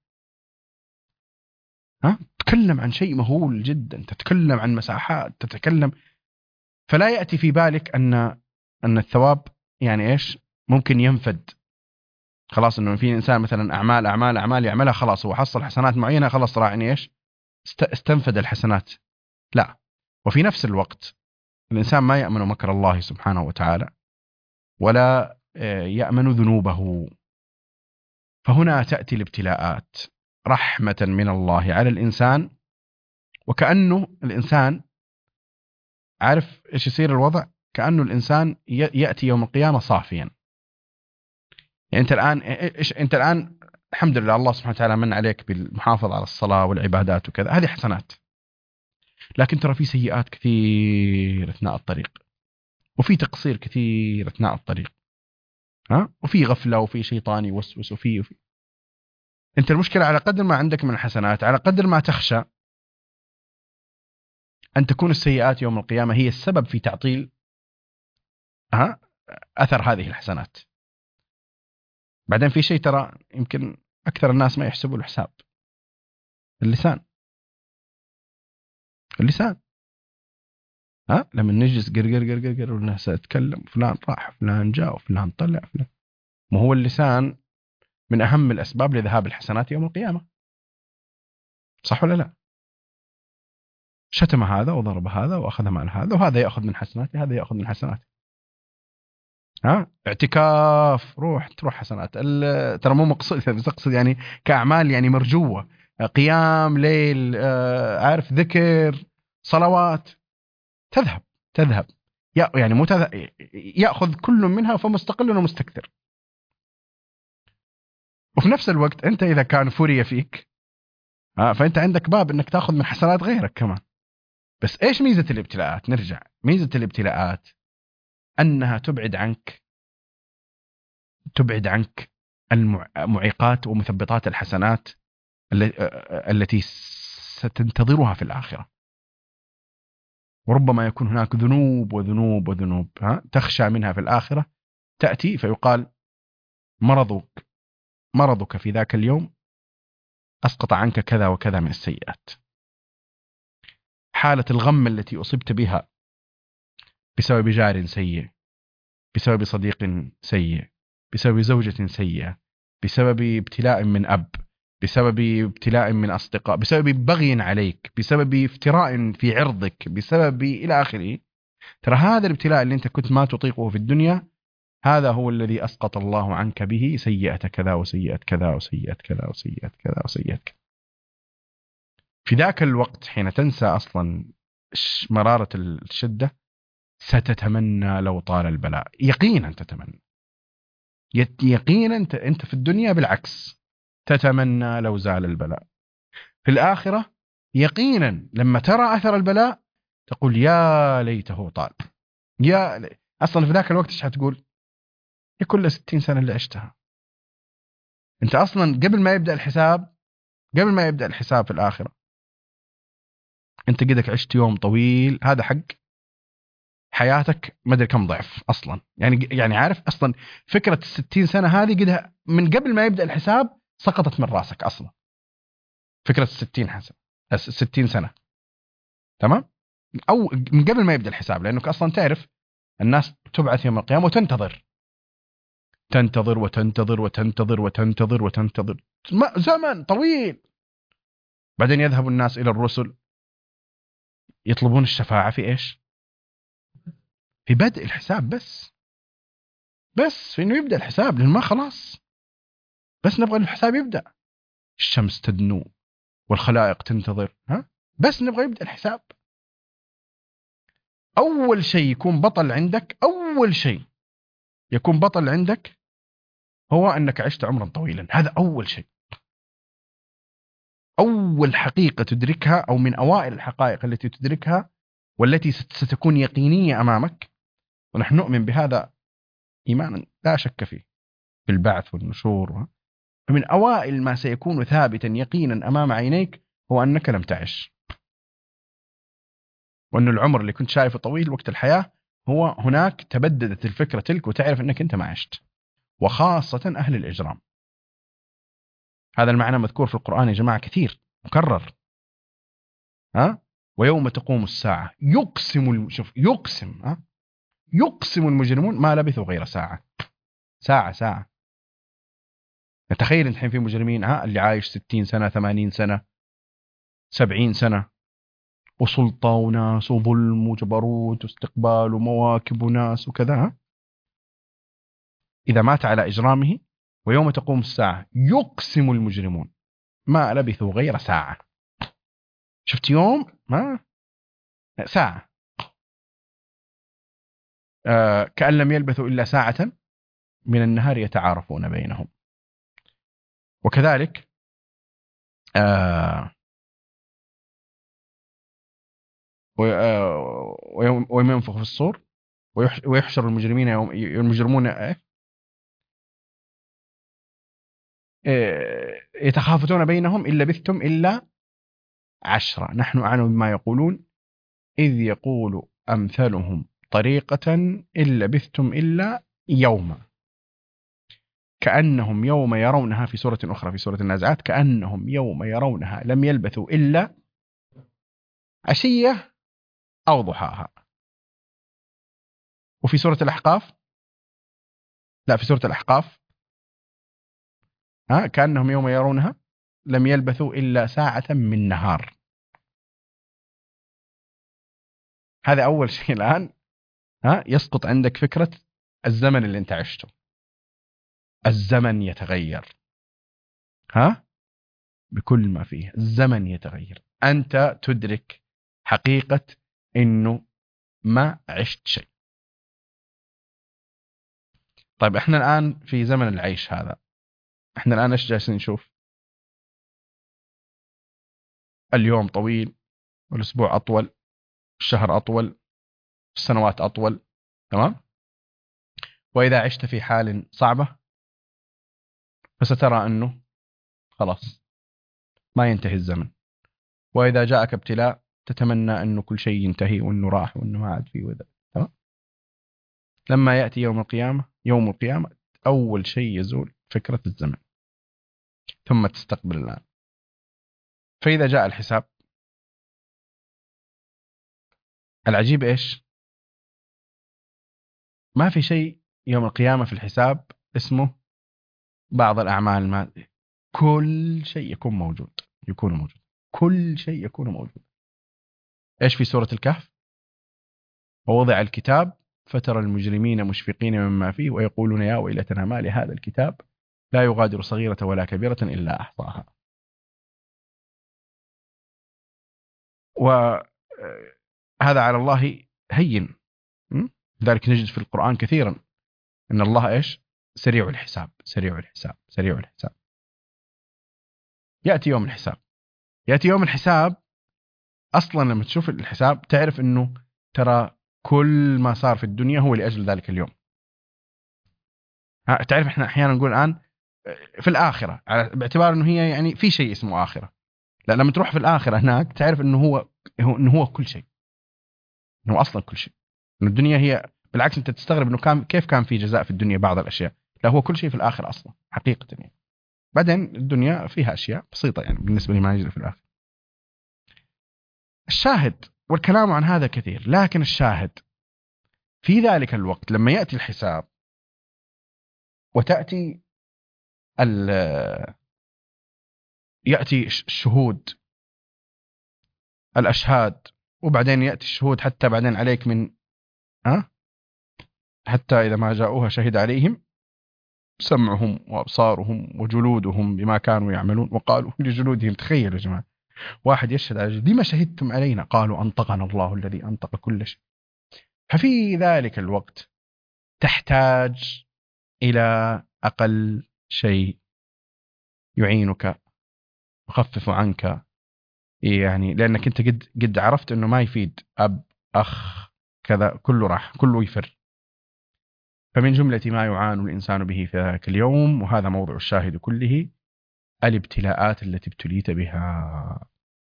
تتكلم عن شيء مهول جدا، تتكلم عن مساحات، تتكلم. فلا يأتي في بالك أن الثواب يعني إيش ممكن ينفد. خلاص إنه في إنسان مثلا أعمال يعملها، خلاص هو حصل حسنات معينة، خلاص راح يعني إيش استنفد الحسنات. لا. وفي نفس الوقت الإنسان ما يأمن مكر الله سبحانه وتعالى ولا يأمن ذنوبه. فهنا تأتي الابتلاءات رحمة من الله على الإنسان، وكأنه الإنسان عارف إيش يصير الوضع، كأنه الإنسان يأتي يوم القيامة صافيا. يعني أنت الآن الحمد لله الله سبحانه وتعالى من عليك بالمحافظة على الصلاة والعبادات وكذا، هذه حسنات. لكن ترى في سيئات كثير أثناء الطريق، وفي تقصير كثير أثناء الطريق، وفي غفلة، وفي شيطان يوسوس، وفي أنت المشكلة على قدر ما عندك من الحسنات، على قدر ما تخشى أن تكون السيئات يوم القيامة هي السبب في تعطيل أثر هذه الحسنات. بعدين في شيء ترى يمكن أكثر الناس ما يحسبوا الحساب. اللسان. لما نجلس قر والناس تتكلم، فلان راح، فلان جاء، وفلان طلع، فلان. ما هو اللسان من أهم الأسباب لذهاب الحسنات يوم القيامة، صح ولا لا؟ شتم هذا وضرب هذا وأخذ مال هذا، وهذا يأخذ من حسناته، هذا يأخذ من حسناته. اعتكاف، تروح حسنات. ترى مو مقصود، بس أقصد يعني كأعمال يعني مرجوة، قيام ليل، عارف، ذكر، صلوات، تذهب يعني مو يأخذ كل منها فمستقل ومستكثر. وفي نفس الوقت أنت إذا كان فري فيك فأنت عندك باب أنك تأخذ من حسنات غيرك كمان. بس إيش ميزة الابتلاءات؟ نرجع، ميزة الابتلاءات أنها تبعد عنك المعيقات ومثبطات الحسنات التي ستنتظرها في الآخرة. وربما يكون هناك ذنوب وذنوب وذنوب تخشى منها في الآخرة، تأتي فيقال مرضك في ذاك اليوم أسقط عنك كذا وكذا من السيئات. حالة الغم التي أصبت بها بسبب جار سيء، بسبب صديق سيء، بسبب زوجة سيئة، بسبب ابتلاء من أب، بسبب ابتلاء من أصدقاء، بسبب بغي عليك، بسبب افتراء في عرضك، بسبب إلى آخره. ترى هذا الابتلاء اللي أنت كنت ما تطيقه في الدنيا، هذا هو الذي أسقط الله عنك به سيئة كذا وسيئة كذا وسيئة كذا وسيئة كذا وسيئة كذا. في ذاك الوقت حين تنسى أصلا مرارة الشدة، ستتمنى لو طال البلاء. يقينا تتمنى، يقينا أنت في الدنيا بالعكس تتمنى لو زال البلاء. في الآخرة يقينا لما ترى أثر البلاء تقول يا ليته طال. أصلا في ذاك الوقت إيش هتقول؟ يا كل 60 سنة اللي عشتها. أنت أصلا قبل ما يبدأ الحساب في الآخرة، أنت قدك عشت يوم طويل، هذا حق حياتك ما أدري كم ضعف أصلا. يعني عارف أصلا فكرة 60 سنة هذه قدها من قبل ما يبدأ الحساب سقطت من راسك أصلا. فكرة 60 سنة، تمام؟ أو من قبل ما يبدأ الحساب، لأنك أصلا تعرف الناس تبعث يوم القيامة وتنتظر وتنتظر وتنتظر وتنتظر وتنتظر زمن طويل. بعدين يذهب الناس إلى الرسل يطلبون الشفاعة في إيش؟ في بدء الحساب، بس في إنه يبدأ الحساب، لأن ما خلاص، بس نبغى الحساب يبدأ. الشمس تدنو والخلائق تنتظر، بس نبغى يبدأ الحساب. أول شيء يكون بطل عندك هو أنك عشت عمرا طويلا. هذا أول شيء، أول حقيقة تدركها، أو من أوائل الحقائق التي تدركها والتي ستكون يقينية أمامك. ونحن نؤمن بهذا إيمانا لا شك فيه، بالبعث والنشور. فمن أوائل ما سيكون ثابتا يقينا أمام عينيك هو أنك لم تعش، وأن العمر اللي كنت شايفه طويل وقت الحياة هو هناك تبددت الفكرة تلك، وتعرف أنك أنت ما عشت. وخاصة أهل الإجرام، هذا المعنى مذكور في القرآن يا جماعة كثير، مكرر. ويوم تقوم الساعة يقسم المجرمون ما لبثوا غير ساعة. نتخيل الحين في مجرمين اللي عايش 60 سنة 80 سنة 70 سنة، وسلطة وناس وظلم وجبروت واستقبال ومواكب وناس وكذا، إذا مات على إجرامه ويوم تقوم الساعة يقسم المجرمون ما لبثوا غير ساعة. شفت يوم؟ ساعة. كأن لم يلبثوا إلا ساعة من النهار يتعارفون بينهم. وكذلك ويوم ينفخ في الصور ويحشر المجرمين المجرمون يتخافتون بينهم إن لبثتم إلا 10 نحن أعلم بما يقولون إذ يقول أمثلهم طريقة إن لبثتم إلا يوما. كأنهم يوم يرونها في سورة أخرى في سورة النازعات كأنهم يوم يرونها لم يلبثوا إلا عشية أو ضحاها. وفي سورة الأحقاف في سورة الأحقاف كأنهم يوم يرونها لم يلبثوا إلا ساعة من نهار. هذا أول شيء الآن يسقط عندك فكرة الزمن اللي أنت عشته. الزمن يتغير بكل ما فيه. الزمن يتغير. أنت تدرك حقيقة إنه ما عشت شيء. طيب إحنا الآن في زمن العيش هذا، إحنا الآن إيش جالسين نشوف؟ اليوم طويل، والأسبوع أطول، الشهر أطول، السنوات أطول، تمام؟ وإذا عشت في حال صعبة فسترى أنه خلاص ما ينتهي الزمن. وإذا جاءك ابتلاء تتمنى أنه كل شيء ينتهي وأنه راح وأنه ما عاد فيه وذا، تمام؟ لما يأتي يوم القيامة أول شيء يزول فكرة الزمن، ثم تستقبل الآن. فإذا جاء الحساب، العجيب إيش؟ ما في شيء يوم القيامة في الحساب اسمه بعض الأعمال المادية. كل شيء يكون موجود، كل شيء يكون موجود. إيش في سورة الكهف؟ ووضع الكتاب فترى المجرمين مشفقين مما فيه ويقولون يا ويلتنا ما لهذا الكتاب لا يغادر صغيرة ولا كبيرة إلا أحصاها. وهذا على الله هين. لذلك نجد في القرآن كثيرا إن الله إيش؟ سريع الحساب. يأتي يوم الحساب أصلا لما تشوف الحساب تعرف إنه ترى كل ما صار في الدنيا هو لأجل ذلك اليوم. تعرف إحنا أحيانا نقول الآن في الآخرة باعتبار إنه هي يعني في شيء اسمه آخرة. لا، لما تروح في الآخرة هناك تعرف إنه هو كل شيء، إنه أصلا كل شيء. إنه الدنيا هي بالعكس، أنت تستغرب إنه كيف كان في جزاء في الدنيا بعض الأشياء. لا، هو كل شيء في الآخرة أصلا حقيقة يعني. بعدين الدنيا فيها أشياء بسيطة يعني بالنسبة لما يجري في الآخرة. الشاهد والكلام عن هذا كثير، لكن الشاهد في ذلك الوقت لما يأتي الحساب وتأتي يأتي الشهود، الأشهاد، وبعدين يأتي الشهود حتى بعدين عليك من حتى إذا ما جاءوها شهد عليهم سمعهم وأبصارهم وجلودهم بما كانوا يعملون وقالوا لجلودهم. تخيلوا يا جماعة، واحد يشهد على جلود، لما شهدتم علينا؟ قالوا أنطقنا الله الذي أنطق كل شيء. ففي ذلك الوقت تحتاج إلى أقل شيء يعينك، يخفف عنك، يعني لأنك أنت قد عرفت أنه ما يفيد أب أخ كذا، كله راح، كله يفر. فمن جملة ما يعاني الإنسان به في ذلك اليوم، وهذا موضوع الشاهد كله، الابتلاءات التي ابتليت بها.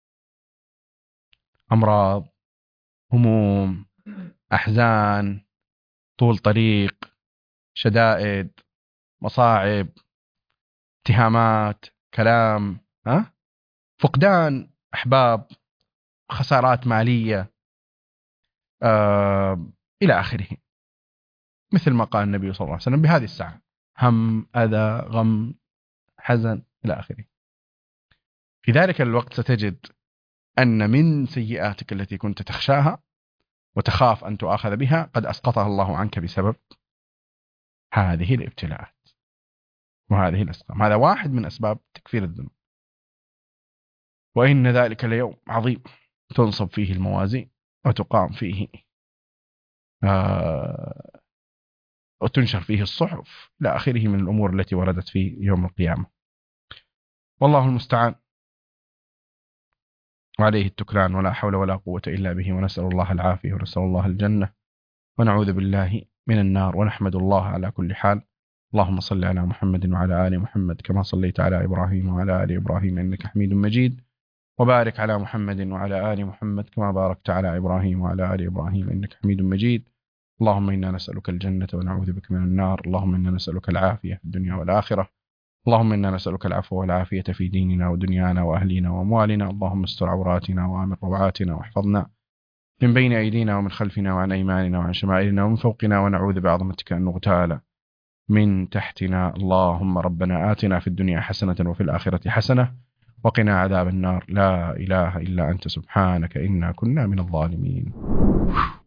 أمراض، هموم، أحزان، طول طريق، شدائد، مصاعب، اتهامات، كلام، فقدان أحباب، خسارات مالية، إلى آخره. مثل ما قال النبي صلى الله عليه وسلم بهذه الساعة: هم، أذى، غم، حزن، إلى آخره. في ذلك الوقت ستجد أن من سيئاتك التي كنت تخشاها وتخاف أن تؤاخذ بها قد أسقطها الله عنك بسبب هذه الابتلاءات وهذه الأسقام. هذا واحد من أسباب تكفير الذنوب. وإن ذلك اليوم عظيم تنصب فيه الموازين وتقام فيه وتنشر فيه الصحف إلى آخره من الأمور التي وردت في يوم القيامة. والله المستعان وعليه التكلان، ولا حول ولا قوة إلا به، ونسأل الله العافية ونسأل الله الجنة ونعوذ بالله من النار، ونحمد الله على كل حال. اللهم صل على محمد وعلى آل محمد كما صليت على إبراهيم وعلى آل إبراهيم إنك حميد مجيد، وبارك على محمد وعلى آل محمد كما باركت على إبراهيم وعلى آل إبراهيم إنك حميد مجيد. اللهم إنا نسألك الجنة ونعوذ بك من النار. اللهم إنا نسألك العافية في الدنيا والآخرة. اللهم إنا نسألك العفو والعافية في ديننا ودنيانا وأهلنا وأموالنا. اللهم استر عوراتنا وآمن روعاتنا واحفظنا من بين أيدينا ومن خلفنا وعن أيماننا وعن شمائلنا ومن فوقنا، ونعوذ بعظمتك أن نغتال من تحتنا. اللهم ربنا آتنا في الدنيا حسنة وفي الآخرة حسنة وقنا عذاب النار. لا إله إلا أنت سبحانك إنا كنا من الظالمين.